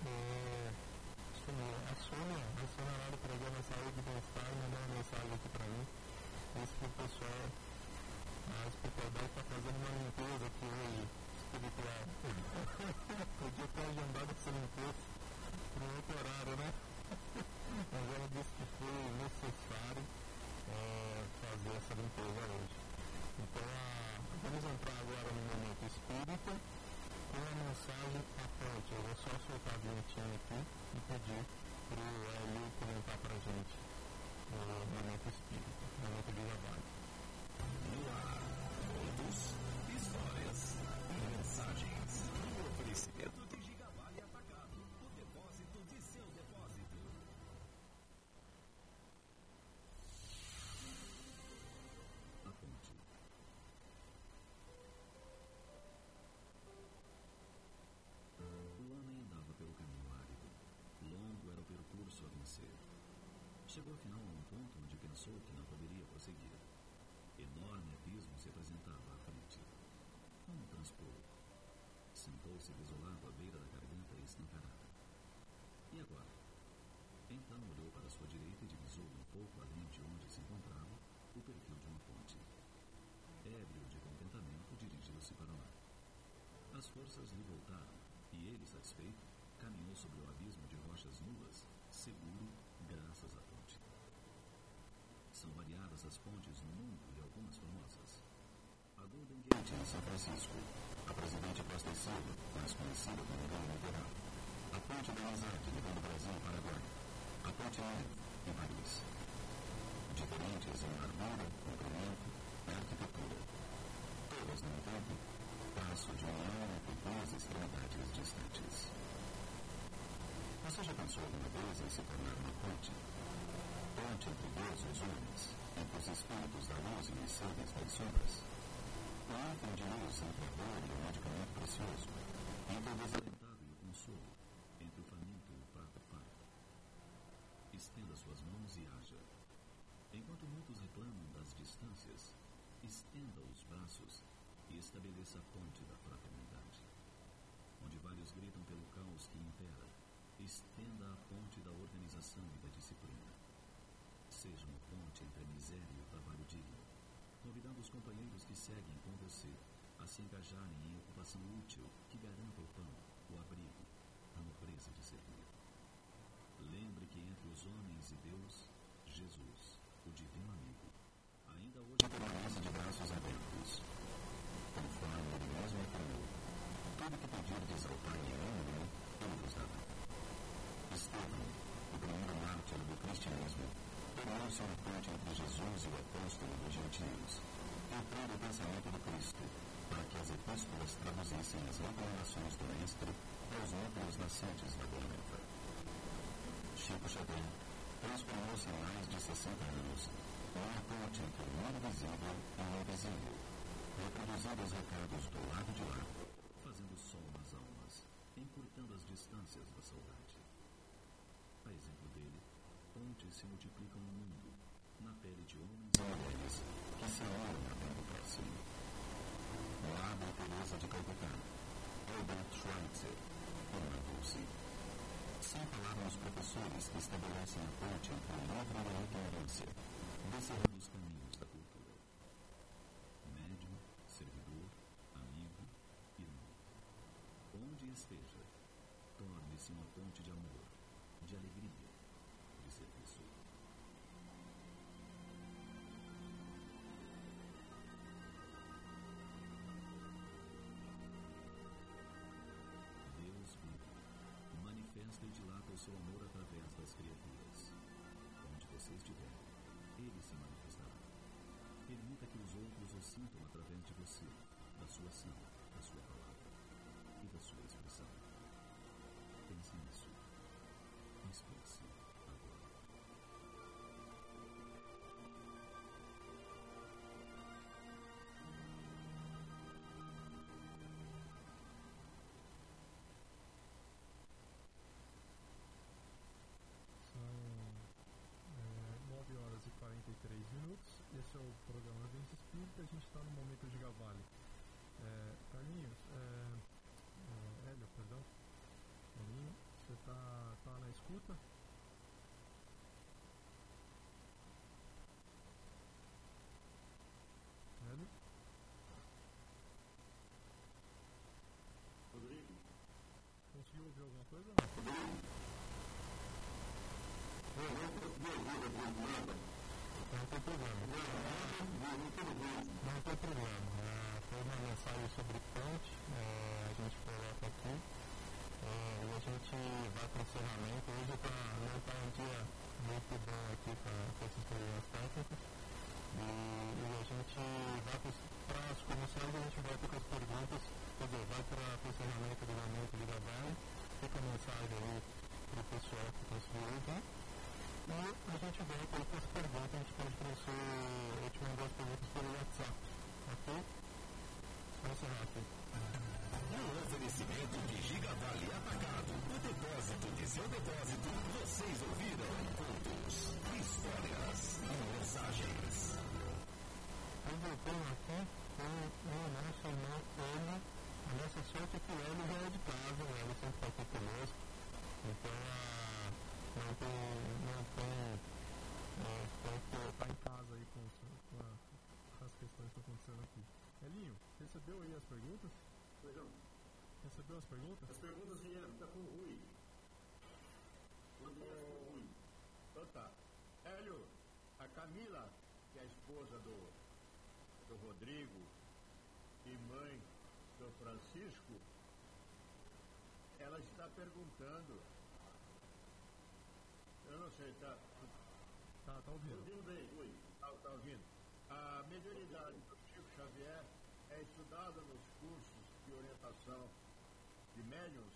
a Sônia lá do programa Saúde e Bem-Estar, mandou uma mensagem aqui para mim. Disse que o pessoal, a especialidade está fazendo uma limpeza aqui hoje. Podia ter agendado essa limpeza para um outro horário, né? Mas ela disse que foi necessário fazer essa limpeza hoje. Então, vamos entrar agora no momento espírita com a mensagem à ponte. Eu vou só soltar a vinhetinha aqui e pedir para o Hélio comentar para a gente o momento espírita, o momento de trabalho. No ar, contos, histórias e mensagens. O oferecimento de Gigavale Atacado, o depósito de seu depósito. A ponte. O homem andava pelo caminho árido. Longo era o percurso a vencer. Chegou afinal a um ponto onde pensou que não poderia prosseguir. Enorme abismo se apresentava à frente. Como transpô-lo? Sentou-se desolado à beira da garganta escancarada. E agora? Então olhou para sua direita e divisou um pouco além de onde se encontrava o perfil de uma ponte. Ébrio de contentamento, dirigiu-se para lá. As forças lhe voltaram, e ele, satisfeito, caminhou sobre o abismo de rochas nuas, seguro, graças à ponte. São variadas as pontes no mundo e algumas famosas. A Golden Gate em São Francisco, a Presidente Costa e Silva, mais conhecida como Grande Liberal, a Ponte da Amizade levando o Brasil ao Paraguai, a Ponte Neve em Paris. Diferentes em largura, comprimento e arquitetura. Todas, no entanto, passo de união entre duas extremidades distantes. Você já pensou alguma vez em se tornar uma ponte? Ponte entre Deus e os homens, entre os espíritos da luz e os seres das sombras. O item de luz entre a dor e o medicamento precioso, entre o desalentado e o consolo, entre o faminto e o prato farto. Estenda suas mãos e haja. Enquanto muitos reclamam das distâncias, estenda os braços e estabeleça a ponte da fraternidade. Onde vários gritam pelo caos que impera, estenda a ponte da organização e da disciplina. Seja uma ponte entre a miséria e o trabalho digno, convidando os companheiros que seguem com você a se engajarem em ocupação útil que garanta o pão, o abrigo, a nobreza de servir. Lembre que entre os homens e Deus, Jesus, o divino amigo, ainda hoje permanece de braços abertos. Conforme ele mesmo afirmou, tudo que pedirdes ao Pai em meu nome, ele vos dará. Estevão, o primeiro mártir do cristianismo, tornou-se uma ponte entre Jesus e o apóstolo dos gentios, filtrando o pensamento do Cristo, para que as epístolas traduzissem as recomendações do Mestre aos núcleos nascentes da Bonança. Chico Xavier transformou-se em mais de 60 anos numa ponte entre o mundo visível e o invisível, reproduzindo os recados do lado de lá, fazendo sol nas almas, encurtando as distâncias da saudade. A exemplo dele, pontes se multiplicam no mundo, na pele de homens e mulheres que se amam amando o próximo. Madre Teresa de Calcutá, Albert Schweitzer, Ana Dulce. Sem falar nos professores que estabelecem a ponte entre o livro e a ignorância, descerrando os caminhos da cultura. Médium, servidor, amigo, irmão. Onde esteja, torne-se uma ponte de amor, de alegria, de serviço. Deus vive, manifesta e dilata o seu amor através das criaturas. Onde você estiver, ele se manifestará. dimensão da sua palavra e da sua expressão. Pense nisso. Inspire-se agora. São 9 horas e 43 minutos. Esse é o programa Vence Espírita. A gente está no momento de Gavale. Carlinhos, Hélio, perdão. Carlinhos, você tá na escuta? Hélio? Rodrigo? Conseguiu ouvir alguma coisa? Não tem problema. Não tem problema. Foi uma mensagem sobre ponte, a gente coloca aqui e a gente vai para o encerramento. Hoje não está um dia muito bom aqui com esses problemas técnicos e a gente vai para as comissões, a gente volta com as perguntas, quer dizer, vai para o encerramento do momento de Gavale, fica a mensagem aí para o pessoal que conseguiu ouvir. E a gente volta aí com as perguntas, a gente pode trazer, eu te mandar as perguntas pelo WhatsApp, ok? Vamos encerrar aqui. No oferecimento de Gigavale Atacado, o depósito de seu depósito, vocês ouviram contos, histórias e mensagens. Nós voltamos aqui com o nosso irmão Hélio. A nossa sorte é que o Hélio já é de casa, o Hélio sempre está aqui conosco. Então, não tem tá em casa aí com as questões que estão acontecendo aqui. Elinho, recebeu aí as perguntas? Legal. Recebeu as perguntas? As perguntas vieram, tá com o Rui. Então tá. Hélio, a Camila, que é a esposa do Rodrigo e mãe do Francisco, ela está perguntando. Eu não sei, tá ouvindo? Ouvindo bem, Rui. Tá ouvindo? A mediunidade do Chico Xavier é estudada nos cursos de orientação de médiuns?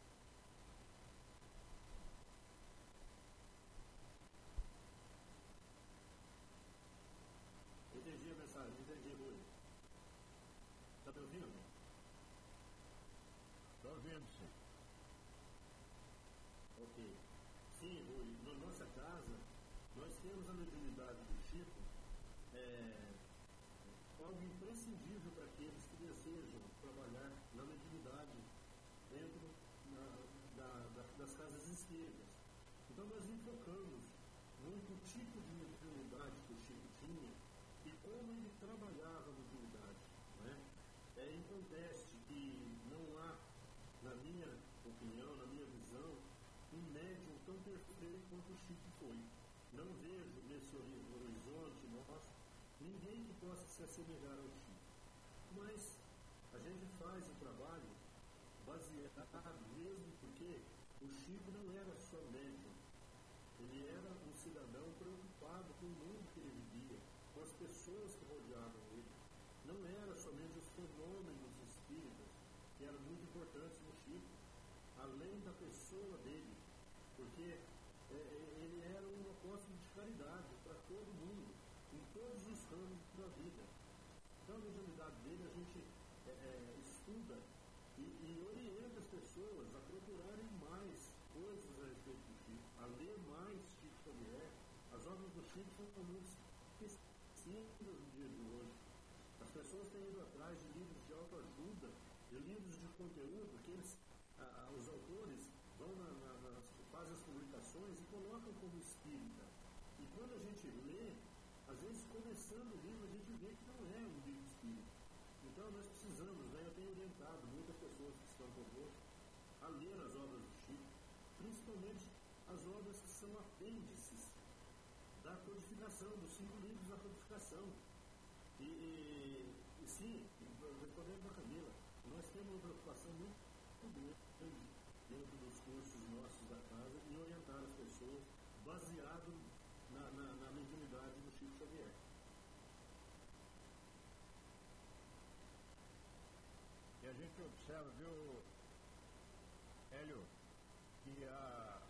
Entendi a mensagem, entendi, Rui. Tá me ouvindo? Estou ouvindo, sim. Ok. Sim, Rui, na nossa casa, nós temos a mediunidade do Chico, algo imprescindível para aqueles que desejam trabalhar na mediunidade dentro das casas espíritas. Então nós enfocamos muito o tipo de mediunidade que o Chico tinha e como ele trabalhava a mediunidade. Né? É inconteste que não há, na minha opinião, na minha visão, um médium tão perfeito quanto o Chico foi. Não vejo nesse horizonte nosso ninguém que possa se assemelhar ao Chico. Mas a gente faz o trabalho baseado mesmo porque o Chico não era só médium. Ele era um cidadão preocupado com o mundo que ele vivia, com as pessoas que rodeavam ele. Não era somente os fenômenos espíritas, que eram muito importantes no Chico, além da pessoa dele, porque ele era um apóstolo de caridade para todo mundo, em todos os ramos da vida. Então, a mediunidade dele a gente estuda e orienta as pessoas a procurarem mais coisas a respeito do Chico, a ler mais Chico Xavier. As obras do Chico são muito esquecidas no dia de hoje. As pessoas têm ido atrás de livros de autoajuda, de livros de conteúdo, que os autores vão fazem as publicações e colocam como espírita. E quando a gente lê, às vezes começando o livro, a gente vê que não é um livro espírita. Então nós precisamos, eu tenho orientado muitas pessoas que estão conosco a ler as obras do Chico, principalmente as obras que são apêndices da codificação, dos 5 livros da codificação. E sim, respondendo para a Camila, nós temos uma preocupação muito grande dentro dos cursos nossos da casa e orientar as pessoas baseado na mediunidade do Chico Xavier. observa, viu, Hélio, que a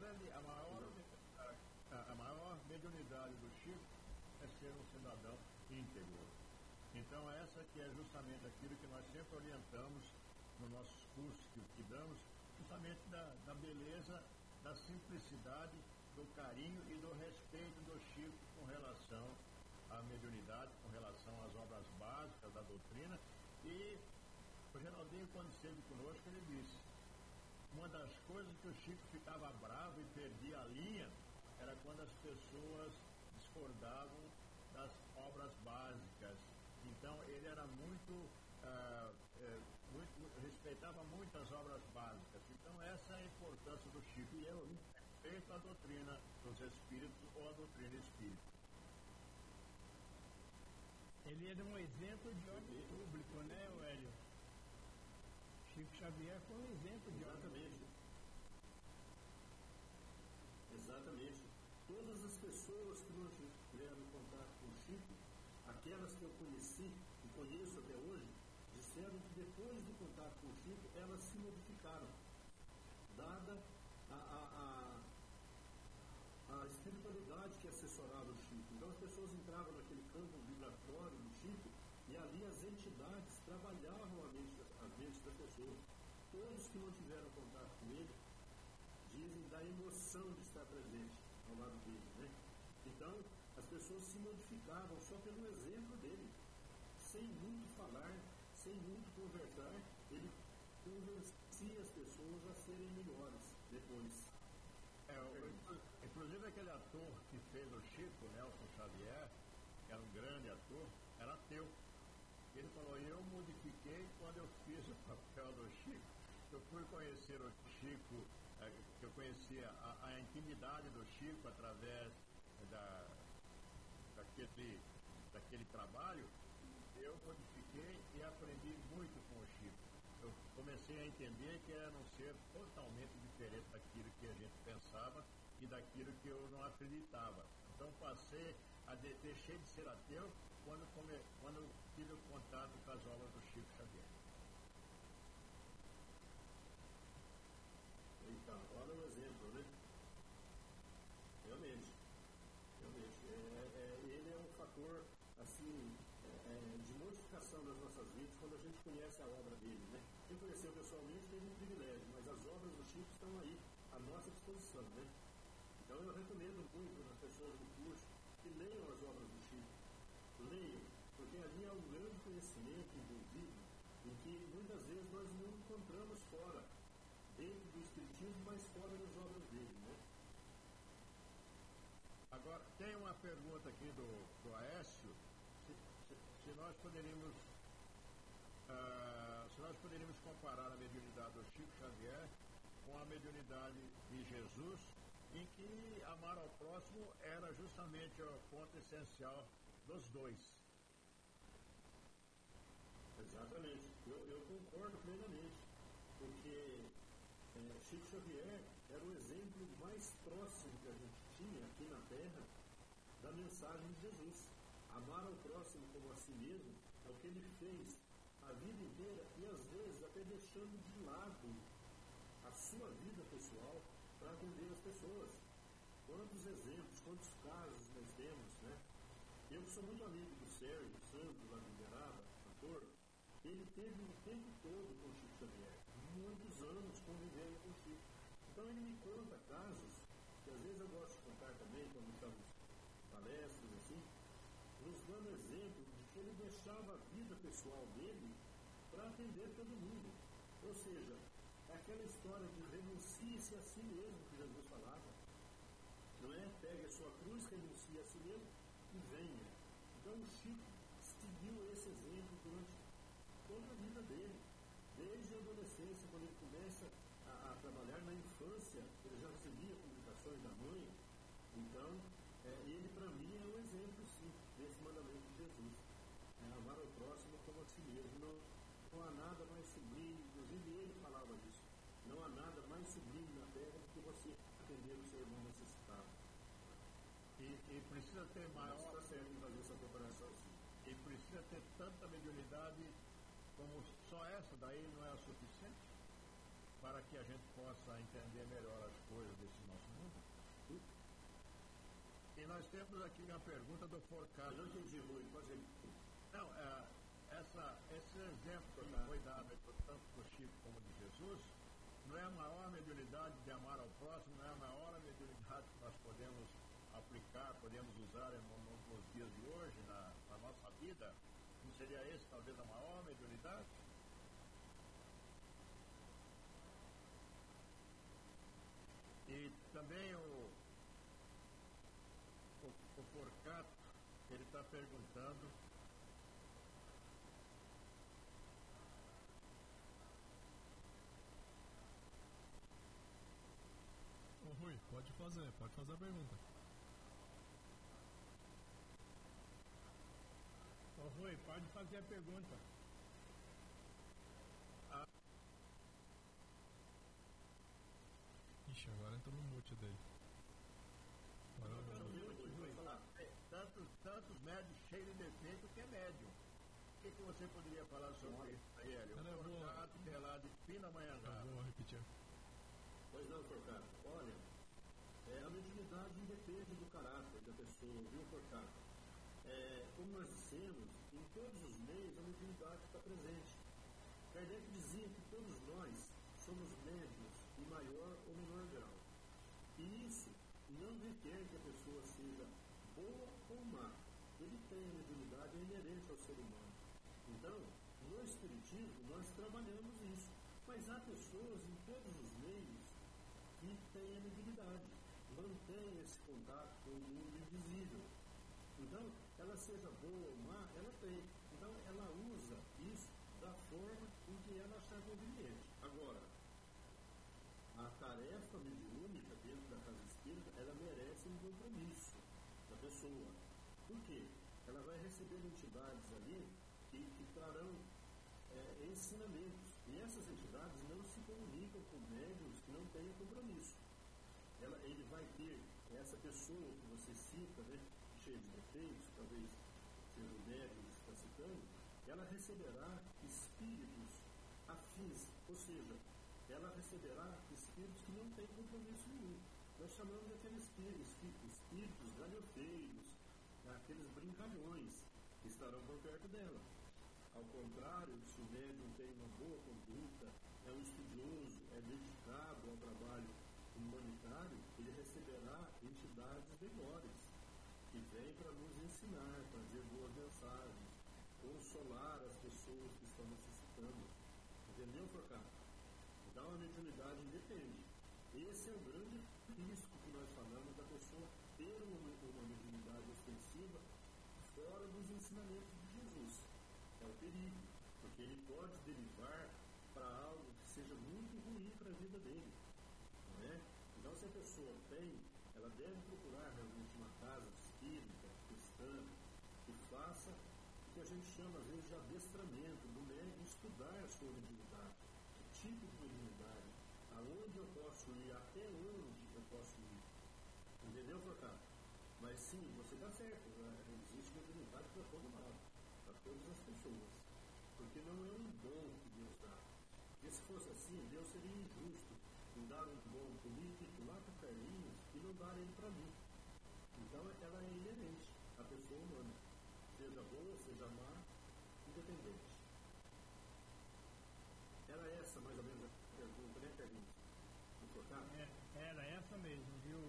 maior mediunidade do Chico é ser um cidadão íntegro. Então essa que é justamente aquilo que nós sempre orientamos nos nossos cursos que damos, justamente da beleza, da simplicidade, do carinho e do respeito do Chico com relação à mediunidade, com relação às obras básicas da doutrina. E o Geraldinho, quando esteve conosco, ele disse: uma das coisas que o Chico ficava bravo e perdia a linha era quando as pessoas discordavam das obras básicas. Então ele era respeitava muito as obras básicas. Então essa é a importância do Chico, e é o respeito à doutrina dos espíritos ou à doutrina espírita. Ele era um exemplo de homem público, né, Hélio? Chico Xavier foi um exemplo de homem. Exatamente. Todas as pessoas que não tiveram contato com o Chico, aquelas que eu conheci e conheço até hoje, disseram que depois do contato com o Chico, elas se modificaram, dada a espiritualidade que assessorava o Chico. Então as pessoas entravam naquele campo vibratório do Chico e ali as entidades trabalhavam a mente das pessoas. Todos que não tiveram contato com ele dizem da emoção de estar presente ao lado dele, né? Então as pessoas se modificavam só pelo exemplo dele, sem muito falar, sem muito conversar. Ele convencia as pessoas a serem melhores depois. Inclusive aquele ator que fez o Chico, Nelson Xavier, que era um grande ator, era ateu. Ele falou: eu modifiquei quando eu fiz o papel do Chico. Eu fui conhecer o Chico, eu conhecia a intimidade do Chico através daquele trabalho. Eu modifiquei e aprendi muito com o Chico. Eu comecei a entender que era um ser totalmente diferente daquilo que a gente pensava e daquilo que eu não acreditava. Então deixei de ser ateu quando tive o contato com as obras do Chico Xavier. Então, olha o exemplo, né? Realmente. Ele é um fator, assim, de modificação das nossas vidas quando a gente conhece a obra dele, né? Quem conheceu pessoalmente teve um privilégio, mas as obras do Chico estão aí, à nossa disposição, né? Então eu recomendo muito às pessoas do curso que leiam as obras do Chico. Leiam, porque ali há um grande conhecimento envolvido em que muitas vezes nós não encontramos fora, dentro do Espiritismo, mas fora das obras dele, né? Agora, tem uma pergunta aqui do Aécio, se nós poderíamos comparar a mediunidade do Chico Xavier com a mediunidade de Jesus, em que amar ao próximo era justamente o ponto essencial dos dois. Exatamente, eu concordo plenamente, porque Chico Xavier era o exemplo mais próximo que a gente tinha aqui na Terra da mensagem de Jesus. Amar ao próximo como a si mesmo é o que ele fez a vida inteira, e às vezes até deixando de lado a sua vida pessoal para atender as pessoas. Quantos exemplos, quantos casos nós temos, né? Eu que sou muito amigo do Sérgio Santos, lá de Uberaba, ator, ele teve o tempo todo com o Chico Xavier, muitos anos convivendo com o Chico. Então ele me conta casos, que às vezes eu gosto de contar também, quando estamos em palestras, assim, nos dando exemplo de que ele deixava a vida pessoal dele para atender todo mundo. Ou seja, é aquela história de renuncie-se a si mesmo que Jesus falava. Não é? Pegue a sua cruz, renuncie a si mesmo e venha. Então o Chico seguiu esse exemplo durante toda a vida dele. Desde a adolescência, quando ele começa a trabalhar na infância, ele já recebia publicações da mãe. Então, ele para mim é um exemplo, sim, desse mandamento de Jesus. Amar ao próximo como a si mesmo. Não há nada mais sublime, inclusive ele falava isso. Não há nada mais sublime na terra do que você atender o seu irmão necessitado. E precisa ter maior. Está certo em fazer essa preparação, sim. E precisa ter tanta mediunidade como só essa daí não é o suficiente para que a gente possa entender melhor as coisas desse nosso mundo. E nós temos aqui uma pergunta do Forcado. Eu não entendi, Rui, pode ir. Não, esse exemplo que foi dado tanto do Chico como de Jesus, não é a maior mediunidade de amar ao próximo, não é a maior mediunidade que nós podemos aplicar, podemos usar nos dias de hoje, na nossa vida? Não seria esse talvez a maior mediunidade? E também o Forcato, ele está perguntando Rui, pode fazer a pergunta. Rui, pode fazer a pergunta. Ixi, agora entrou no mute dele. Tantos médios cheios de defeito que é médium. O que você poderia falar sobre isso aí, Hélio? O Forcato, que é lá de Pindamonhangaba. Eu vou repetir. Pois não, Forcato. Olha, a mediunidade independe do caráter da pessoa, viu, Forcato? Como nós dissemos, em todos os meios a mediunidade está presente. Kardec dizia que todos nós somos médiuns em maior ou menor grau. E isso não requer que a pessoa seja boa ou má. Ele tem a mediunidade inerente ao ser humano. Então, no Espiritismo, nós trabalhamos isso. Mas há pessoas em todos os meios que têm a mediunidade, mantêm esse contato com o mundo invisível. Então, ela seja boa ou má, ela tem. Então, ela usa isso da forma em que ela achar conveniente. Agora, a tarefa mediúnica dentro da casa espírita, ela merece um compromisso da pessoa. Por quê? Ela vai receber entidades ali que trarão ensinamentos. E essas entidades não se comunicam com médiuns que não tenham compromisso. Ele vai ter essa pessoa que você cita, né, cheia de defeitos, talvez seja o médium que está citando, ela receberá espíritos afins, ou seja, ela receberá espíritos que não têm compromisso nenhum. Nós chamamos daqueles espíritos galhofeiros, aqueles brincalhões que estarão por perto dela. Ao contrário, se o médium tem uma boa conduta, é um estudioso, é dedicado ao trabalho humanitário, ele receberá entidades melhores, que vêm para nos ensinar, trazer boas mensagens, consolar as pessoas que estão necessitando. Entendeu, Forcato? Então a mediunidade independe. Esse é o grande risco que nós falamos da pessoa ter uma mediunidade ostensiva fora dos ensinamentos de Jesus. É o perigo, porque ele pode derivar para algo que seja muito ruim para a vida dele. Não é? Então, se a pessoa tem, ela deve procurar realmente uma casa espírita, cristã, que faça o que a gente chama, às vezes, de adestramento do médium, estudar a sua mediunidade, que tipo de mediunidade, aonde eu posso ir, até onde eu posso ir. Entendeu, Forcato? Mas sim, você está certo, existe mediunidade para todo lado, para todas as pessoas. Porque não é um dom que Deus dá. Porque se fosse assim, Deus seria injusto em dar um dom político lá para Carlinhos e não dar ele para mim. Então ela é inerente à pessoa humana, seja boa, seja má, independente. Era essa mais ou menos a pergunta, né, Carlinhos? Era essa mesmo, viu?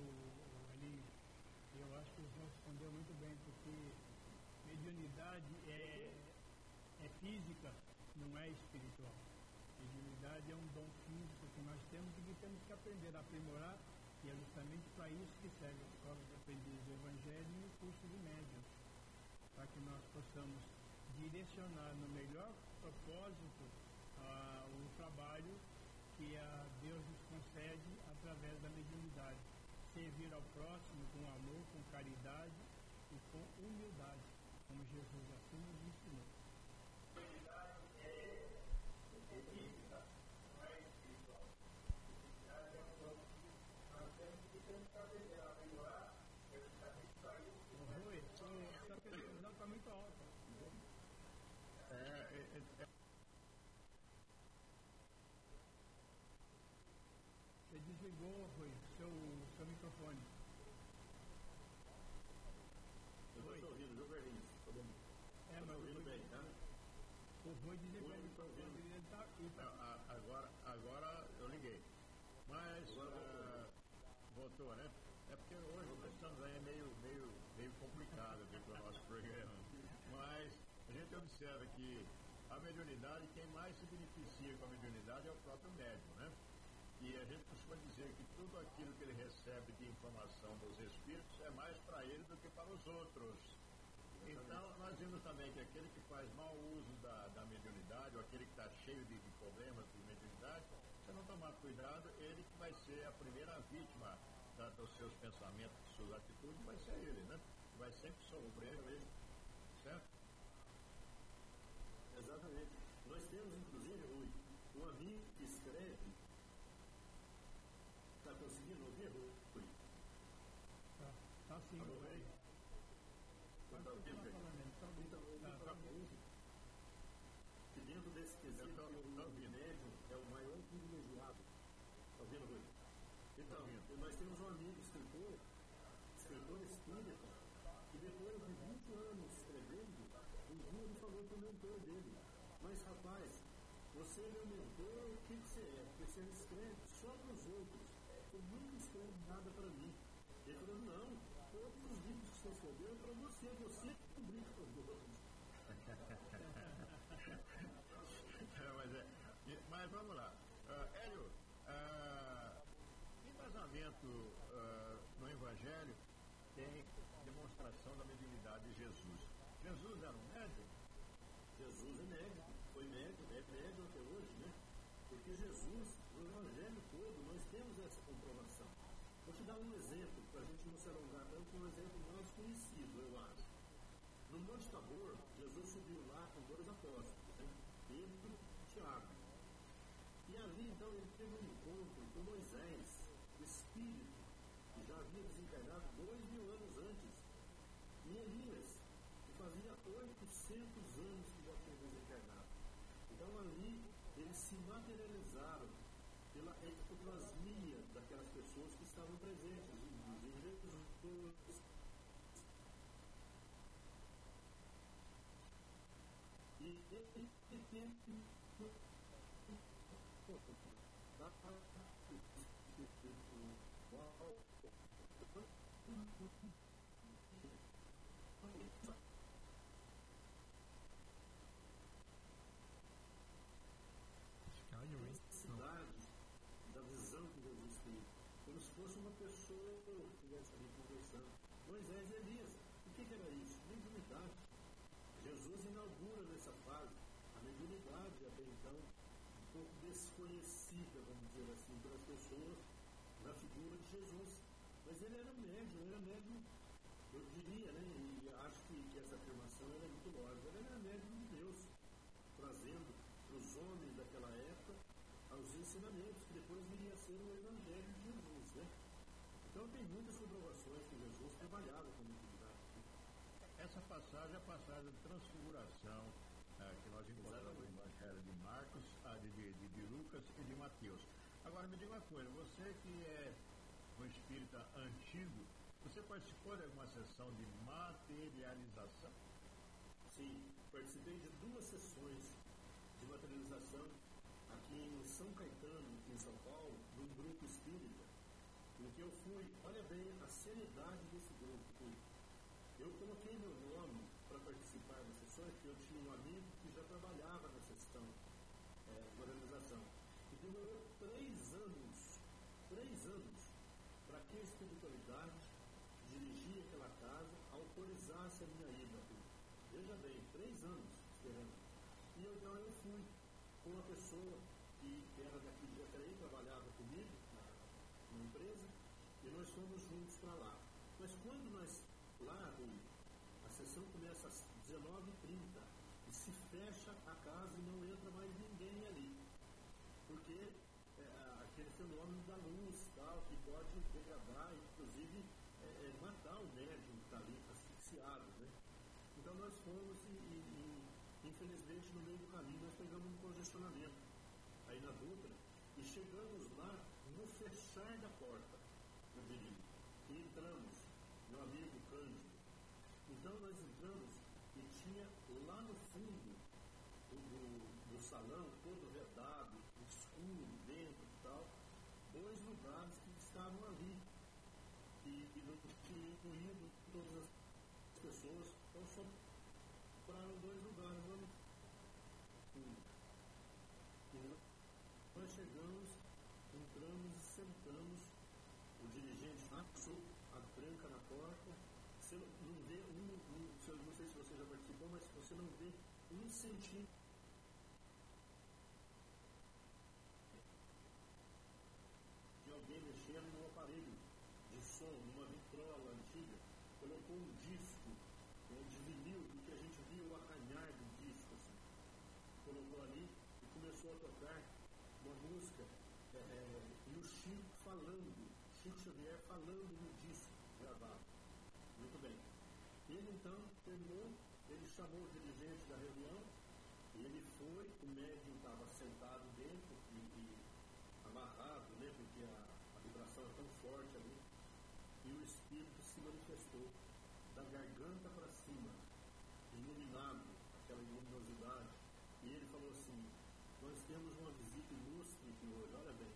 Eu acho que o senhor respondeu muito bem, porque mediunidade é física, não é espiritual. Mediunidade é um dom físico que nós temos e que temos que aprender a aprimorar, e é justamente para isso que serve a Escola de Aprendiz do Evangelho e o curso de médiuns, para que nós possamos direcionar no melhor propósito o trabalho que Deus nos concede através da mediunidade. Servir ao próximo com amor, com caridade e com humildade, como Jesus assim nos ensinou. Humildade é física, não é espiritual. Humildade é um dom que nós temos que aprender a melhorar, justamente para isso. Rui, essa questão está muito alta. ligou, Rui, seu microfone. Eu estou te ouvindo, viu, Berlinho? Mas estou ouvindo bem, tá? O Rui dizia que ele Agora eu liguei. Mas voltou, né? É porque hoje nós estamos aí meio complicado aqui com o nosso programa. Mas a gente observa que a mediunidade, quem mais se beneficia com a mediunidade é o próprio médium, né? E a gente costuma dizer que tudo aquilo que ele recebe de informação dos espíritos é mais para ele do que para os outros. Então, nós vimos também que aquele que faz mau uso da mediunidade, ou aquele que está cheio de problemas de mediunidade, se não tomar cuidado, ele que vai ser a primeira vítima dos seus pensamentos, das suas atitudes, vai ser ele, né? Vai sempre sofrer mesmo, certo? Exatamente. Nós temos, inclusive, Rui, um amigo que escreve. Está conseguindo ouvir, Rui? Tá sim. Está bem? Está ouvindo bem? Então, que dentro desse quesito, o médium é o maior privilegiado. Está ouvindo, Rui? Então, nós temos um amigo escritor espírita, que depois de 20 anos escrevendo, um dia ele falou para o mentor dele: mas rapaz, você é meu mentor, o que você é? Porque você escreve só para os outros, você nunca escreve nada para mim. Ele falou: não, todos os livros que você escreveu é para você publica para os outros. Mas vamos lá. Hélio, embasamento no Evangelho tem demonstração da mediunidade de Jesus. Jesus era um médium? Jesus é médico, foi médico, é médico até hoje, né? Porque Jesus, no Evangelho todo, nós temos essa comprovação. Vou te dar um exemplo, para a gente não se alongar tanto, um exemplo mais conhecido, eu acho. No Monte Tabor, Jesus subiu lá com dois apóstolos, né? Pedro e Tiago. E ali, então, ele teve um encontro com Moisés, o Espírito, que já havia desencarnado 2000 anos antes, e Elias, que fazia 800 anos que já tinha desencarnado. Então, ali, eles se materializaram pela ectoplasmia daquelas pessoas que estavam presentes, inclusive Jesus. E ele teve da visão que Jesus teve, como se fosse uma pessoa que estivesse ali conversando. Moisés e Elias, o que era isso? Mediunidade. Jesus inaugura nessa fase a mediunidade, até então um pouco desconhecida, vamos dizer assim, pelas pessoas, na figura de Jesus. Mas ele era médium, eu diria, né, e acho que essa afirmação é muito lógica, ele era médium de Deus, trazendo para os homens daquela época aos ensinamentos, que depois viria a ser o Evangelho de Jesus, né? Então tem muitas comprovações que Jesus trabalhava com mediunidade. Essa passagem é a passagem de transfiguração que nós encontramos no Evangelho de Marcos, de Lucas e de Mateus. Agora me diga uma coisa, você que é um espírita antigo, você participou de alguma sessão de materialização? Sim, participei de 2 sessões de materialização aqui em São Caetano, aqui em São Paulo, num grupo espírita, em que eu fui, olha bem a seriedade desse grupo. Eu coloquei meu nome para participar das sessões, porque eu tinha um amigo que já trabalhava na sessão de organização. E demorou 3 anos, para que a espiritualidade que dirigia aquela casa autorizasse a minha ida. Veja bem, 3 anos esperando. E então eu fui com uma pessoa que era daqui de Jacareí, trabalhava comigo na empresa, e nós fomos juntos para lá. Mas quando nós lá, a sessão começa às 19h30 e se fecha a casa e não entra mais ninguém ali, porque aquele fenômeno da luz tal, que pode degradar, inclusive matar o médium que está ali asfixiado, né? Então nós fomos e infelizmente no meio do caminho nós pegamos um congestionamento aí na Dutra e chegamos lá no fechar da porta, eu diria, e entramos, meu amigo Cândido. Então nós entramos e tinha lá no fundo do salão, todo vedado, escuro, dentro e tal, 2 lugares que estavam ali. E não tinha incluído todas as pessoas, então sobraram 2 lugares lá no fundo. E nós chegamos, entramos e sentamos, o dirigente passou a tranca na porta. Você não vê não sei se você já participou, mas você não vê 1 centímetro de alguém mexendo no aparelho de som, numa vitrola antiga, colocou um disco de vinil, porque a gente via o arranhar do disco, assim. Colocou ali e começou a tocar uma música, e o Chico Xavier falando no disco gravado. Muito bem. Ele então terminou, ele chamou o dirigente da reunião, ele foi, o médium estava sentado dentro e amarrado, né, porque a vibração é tão forte ali, e o espírito se manifestou da garganta para cima, iluminado, aquela luminosidade, e ele falou assim: nós temos uma visita ilustre aqui hoje, olha bem.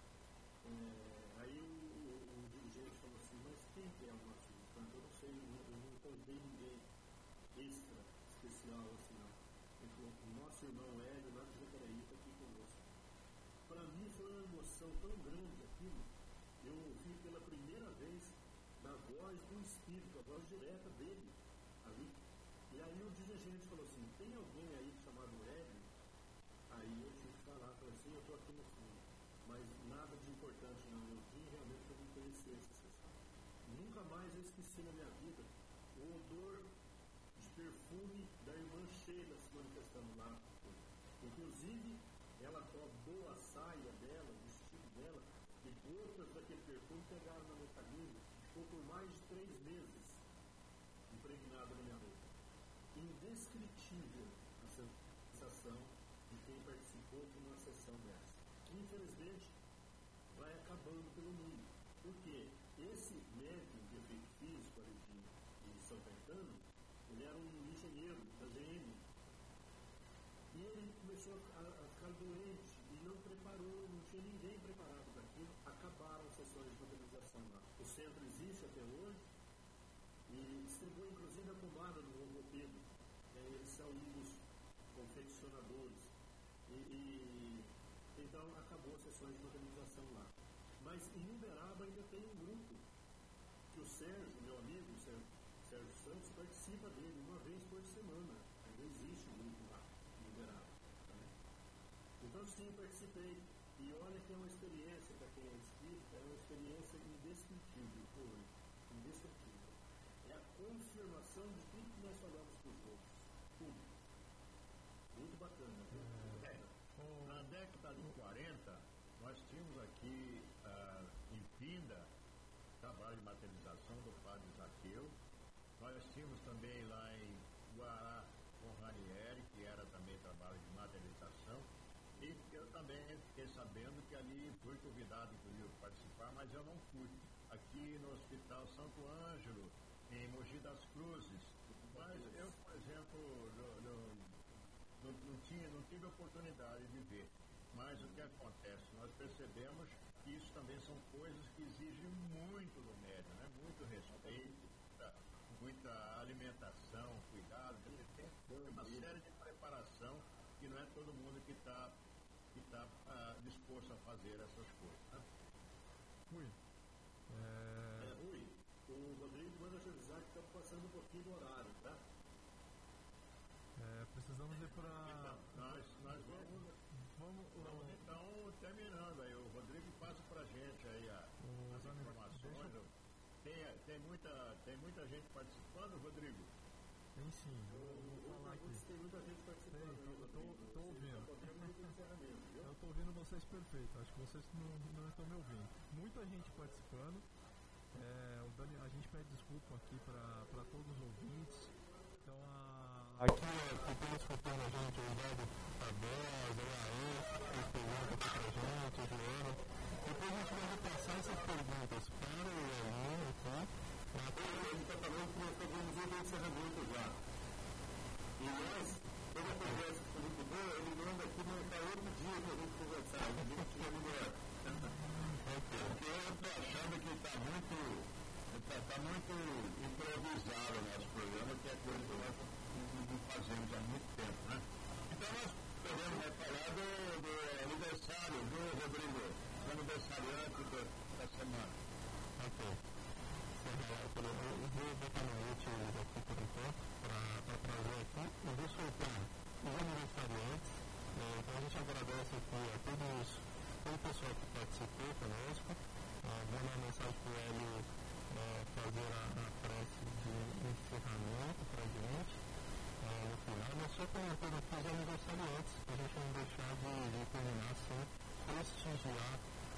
Aí o dirigente falou assim: mas quem que é o nosso visitante? Eu não sei, eu não convidei ninguém extra, especial assim, não. Ele falou: o nosso irmão Hélio, lá de Jacareí, está aqui conosco. Para mim foi uma emoção tão grande aquilo. Eu ouvi pela primeira vez na voz do espírito, a voz direta dele ali. E aí o dirigente falou assim: tem alguém aí chamado Hélio? Aí eu tive que falar, falei assim: eu estou aqui no fundo, mas nada de importante não, eu vim realmente para me conhecer essa sessão. Nunca mais eu esqueci na minha vida o odor de perfume da irmã Sheila se manifestando lá. Inclusive, ela com a boa saia dela, o vestido dela, e gotas daquele perfume pegaram na minha camisa, ficou por mais de 3 meses impregnada na minha roupa. Indescritível a sensação de quem participou de uma sessão dessa. Infelizmente, vai acabando pelo mundo. Porque esse médium de efeito físico ali de São Caetano, ele era um engenheiro da GM. E ele começou a ficar doente e não preparou, não tinha ninguém preparado para aquilo. Acabaram as sessões de materialização lá. O centro existe até hoje e distribui inclusive a pomada do Vô Pedro. Eles são um dos confeccionadores. Então acabou as sessões de materialização lá. Mas em Uberaba ainda tem um grupo que o Sérgio, meu amigo, Sérgio Santos, participa dele uma vez por semana. Ainda existe um grupo lá em Uberaba. Tá? Então sim, eu participei. E olha que é uma experiência, para quem é espírita, é uma experiência indescritível. Indescritível. É a confirmação de tudo que nós falamos para os outros. Tudo. Muito bacana. Na década de 40, nós tínhamos aqui em Pinda trabalho de materialização do padre Zaqueu. Nós tínhamos também lá em Guará com Ranieri, que era também trabalho de materialização. E eu também fiquei sabendo que ali fui convidado, inclusive, a participar, mas eu não fui. Aqui no Hospital Santo Ângelo, em Mogi das Cruzes. Mas eu, por exemplo, não tive a oportunidade de ver. Mas o que acontece? Nós percebemos que isso também são coisas que exigem muito do médium, né? Muito respeito, muita alimentação, cuidado, tem uma série de preparação que não é todo mundo que está disposto a fazer essas coisas. Né? Rui. Rui, o Rodrigo manda te avisar que está passando um pouquinho do horário, tá? Precisamos ir para... Nós vamos então terminando aí. O Rodrigo passa para a gente aí as informações. Tem muita gente participando, Rodrigo? Tem sim, vou falar aqui. Tem muita gente participando. Estou ouvindo. Eu estou ouvindo vocês perfeito. Acho que vocês não estão me ouvindo. Muita gente participando. A gente pede desculpa aqui para todos os ouvintes. Então, aqui quem está escutando a gente, o Eduardo Barbosa, o Aê, o Felipe aqui pra gente, o Joana. Depois a gente eu vou botar no mute eles aqui por enquanto, para trazer aqui. Eu vou soltar os aniversariantes. Então a gente agradece aqui a todo o pessoal que participou conosco. Vou mandar uma mensagem para o Hélio fazer a prece de encerramento para a gente no final. Mas só comentando aqui os aniversariantes, para a gente não deixar de terminar sem prestigiar.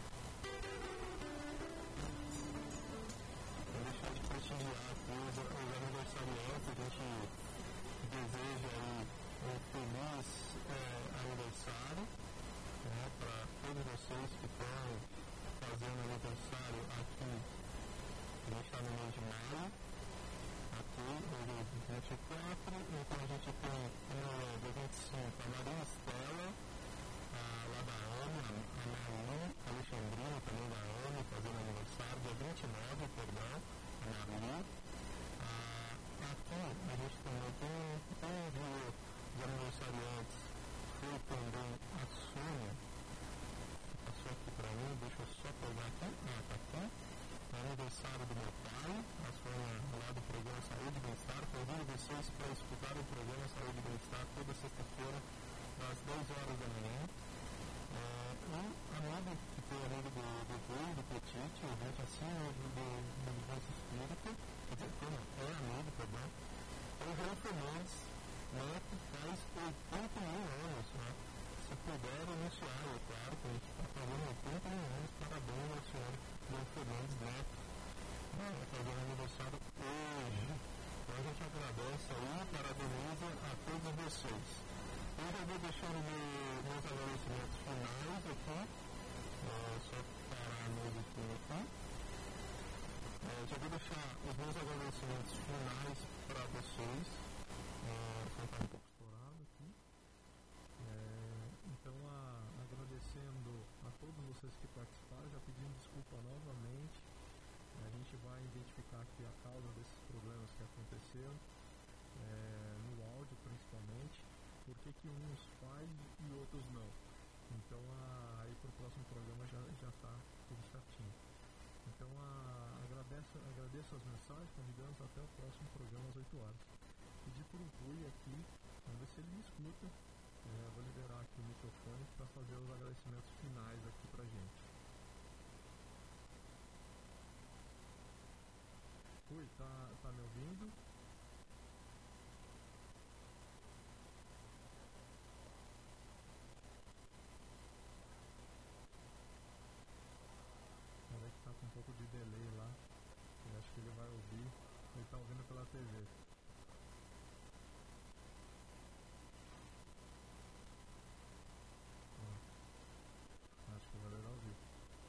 Aqui os aniversariantes. A gente deseja aí um feliz aniversário para todos vocês que estão fazendo aniversário aqui. A gente está no mês de maio, aqui hoje é 24, então a gente tem no dia 25 a Maria Estela, lá da AME, a Marli Alexandrina também da AME, fazendo aniversário, dia 29, perdão, a Marli. Aqui a gente também tem um dia de aniversariantes, foi também a Sônia, que passou aqui para mim, deixa eu só pegar aqui, tá aqui, é aniversário do meu pai, a Sônia lá do programa Saúde e Bem-Estar. Convido vocês para escutar o programa Saúde e Bem-Estar toda sexta-feira, às 10 horas da manhã. Amigo, que foi amigo do Rui, do Petit, o gente assim, do Vivência Espírita, quer dizer, é amigo, perdão. É o João Fernandes, que faz 81 anos, Se puder anunciar, é claro que a gente está fazendo 81 anos, parabéns ao senhor João Fernandes Neto, fazendo aniversário hoje. Então a gente agradece aí e parabeniza a todos vocês. Eu já vou deixando meus agradecimentos finais aqui, só parar a musiquinha aqui. Já vou deixar os meus agradecimentos finais para vocês. Só está um pouco estourado aqui. Então, agradecendo a todos vocês que participaram, já pedindo desculpa novamente. A gente vai identificar aqui a causa desses problemas que aconteceram, no áudio principalmente, por que uns faz e outros não. Então, aí para o próximo programa já está tudo certinho. Então, agradeço as mensagens, convidamos até o próximo programa às 8 horas. Pedir por um Rui aqui, vamos ver se ele me escuta. Vou liberar aqui o microfone para fazer os agradecimentos finais aqui para a gente. Rui, tá me ouvindo? Tá com um pouco de delay lá. Eu acho que ele vai ouvir. Ele tá ouvindo pela TV. Acho que vai ler ao vivo.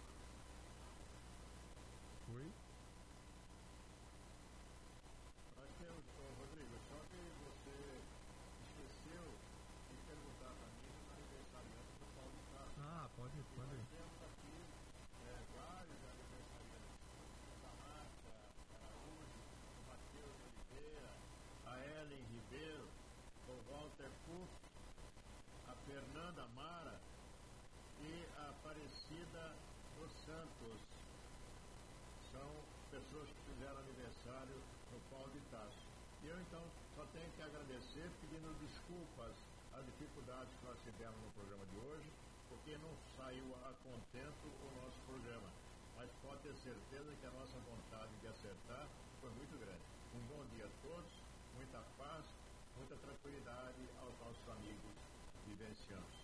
Oi? Acho que Rodrigo, só que você esqueceu de perguntar para mim no aniversariante do Paulo de Castro. Pode. Nós temos aqui vários aniversariantes. A Márcia Araújo, o Matheus Oliveira, a Ellen Ribeiro, o Walter Puff, a Fernanda Mara e a Aparecida dos Santos. São pessoas que fizeram aniversário no Paulo de Tarso. E eu então só tenho que agradecer, pedindo desculpas às dificuldades que nós tivemos no programa de hoje, porque não saiu a contento o nosso programa. Mas pode ter certeza que a nossa vontade de acertar foi muito grande. Um bom dia a todos, muita paz, muita tranquilidade aos nossos amigos vivencianos.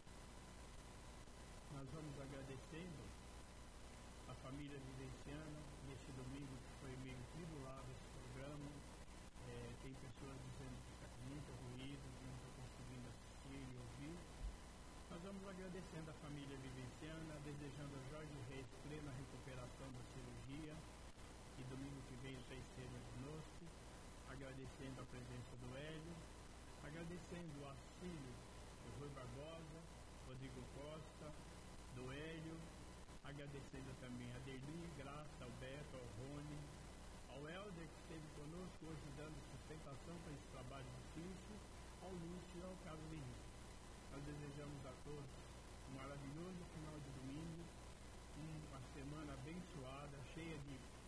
Nós vamos agradecendo a família vivenciana neste domingo que foi meio tribulado esse programa. Tem pessoas dizendo que está com muito ruído, não estou conseguindo assistir e ouvir. Nós vamos agradecendo a família vivenciana, desejando a Jorge Reis plena recuperação da cirurgia e domingo que vem já esteja conosco, agradecendo a presença do Hélio, agradecendo o auxílio do Rui Barbosa, Rodrigo Costa, do Hélio, agradecendo também a Derli, Graça, ao Beto, ao Rony, ao Helder que esteve conosco hoje dando sustentação para esse trabalho difícil, ao Lúcio e ao Carlos Henrique. Nós desejamos a todos um maravilhoso final de domingo, uma semana abençoada, cheia de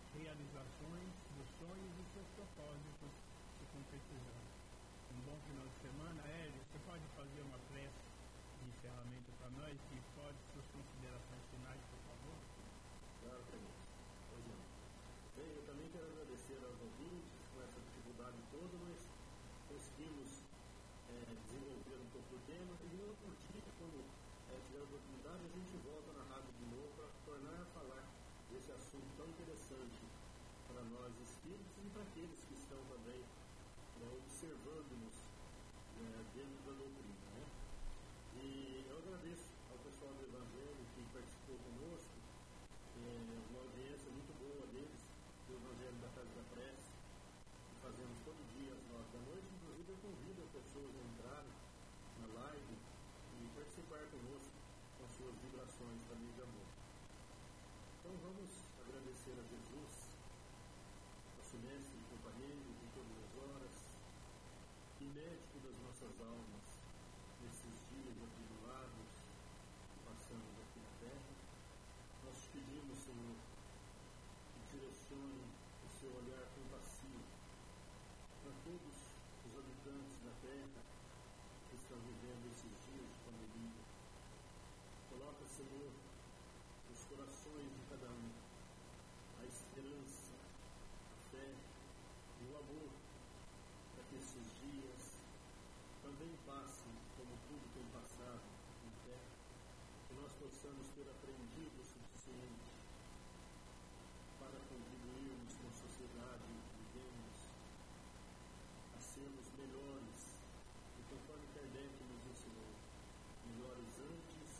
realizações dos sonhos e seus propósitos se concretizando. Um bom final de semana. Hélio, você pode fazer uma prece de encerramento para nós e pode suas considerações finais, por favor? Claro, Clemente. Pois não. Bem, eu também quero agradecer aos ouvintes com essa dificuldade toda, mas conseguimos desenvolver um pouco o tema e no outro dia, quando tiver a oportunidade, a gente volta na rádio de novo para tornar a falar desse assunto tão interessante para nós espíritos e para aqueles que estão também observando-nos dentro da doutrina, né? E eu agradeço ao pessoal do Evangelho que participou conosco, uma audiência muito boa deles, do Evangelho da Casa da Prece, que fazemos todo dia às 9 da noite. Inclusive eu convido as pessoas a entrarem na live e participar conosco com suas vibrações também de amor. Então vamos agradecer a Jesus, nosso mestre e companheiro de todas as horas, e médico das nossas almas, nesses dias atribulados que passamos aqui na Terra. Nós te pedimos, Senhor, que direcione o seu olhar compassivo para todos os habitantes da Terra que estão vivendo esses dias de pandemia. Coloca, Senhor, nos corações de cada um a esperança, a fé e o amor para que esses dias também passem como tudo tem passado em terra, que nós possamos ter aprendido o suficiente para contribuirmos com a sociedade em que vivemos, a sermos melhores, e conforme Kardec nos ensinou, melhores antes,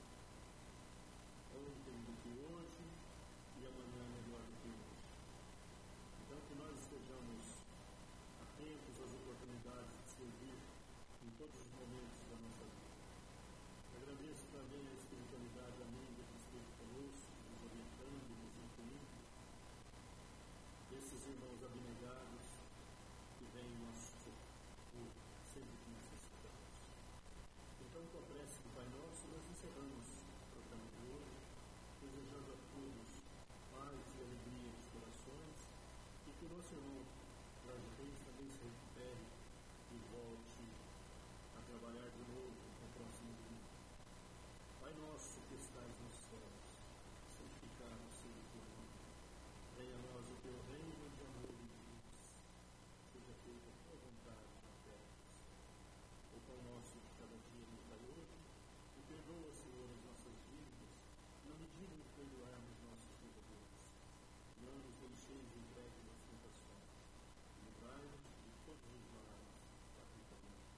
ontem do que hoje e amanhã melhor do que hoje. Então que nós estejamos atentos às oportunidades de servir em todos os momentos da nossa vida. Agradeço também a espiritualidade amiga que esteve conosco, nos orientando, nos incluindo, esses irmãos abnegados que vêm em nosso socorro sempre que necessitamos. Então, com a prece do Pai Nosso, nós encerramos o programa de hoje, desejando a todos paz e alegria dos corações e que o nosso irmão Jorge Reis também se recupere e volte a trabalhar de novo no próximo domingo. Pai nosso que estais nos céus, santificado seja o teu nome. Venha a nós o teu reino de amor e de luz. Seja feita a tua vontade na terra. O pão nosso de cada dia nos dai hoje, e perdoa, Senhor, as nossas dívidas, na medida em que perdoarmos nossos devedores. Não nos deixeis entregue nas tentações, livrai-nos de todos os males, da vida de nós.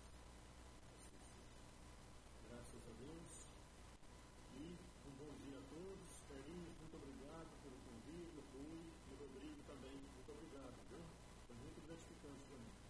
Graças a Deus, e um bom dia a todos. Carlinhos, muito obrigado pelo convite, Rui e Rodrigo também, muito obrigado, viu? Foi muito gratificante para mim.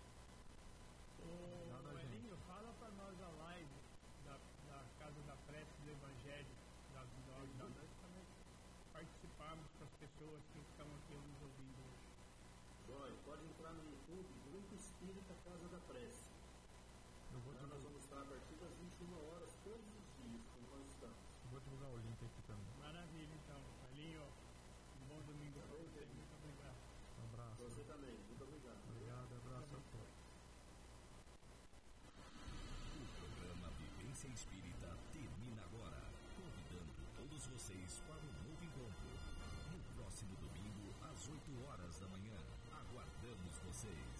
Ô, Elinho, fala para nós a live da Casa da Prece do Evangelho, das 9 da noite, também participarmos com as pessoas que estão aqui nos ouvindo hoje. Joia, pode entrar no YouTube, Grupo Espírita Casa da Prece. Nós vamos estar a partir das 21 horas, todos os dias, como nós estamos. Vou divulgar o link aqui também. Maravilha, então. Elinho, um bom domingo para você. Muito obrigado. Um abraço. Você também, muito obrigado. Obrigado, abraço a todos. O programa Vivência Espírita termina agora, convidando todos vocês para um novo encontro. No próximo domingo, às 8 horas da manhã. Aguardamos vocês.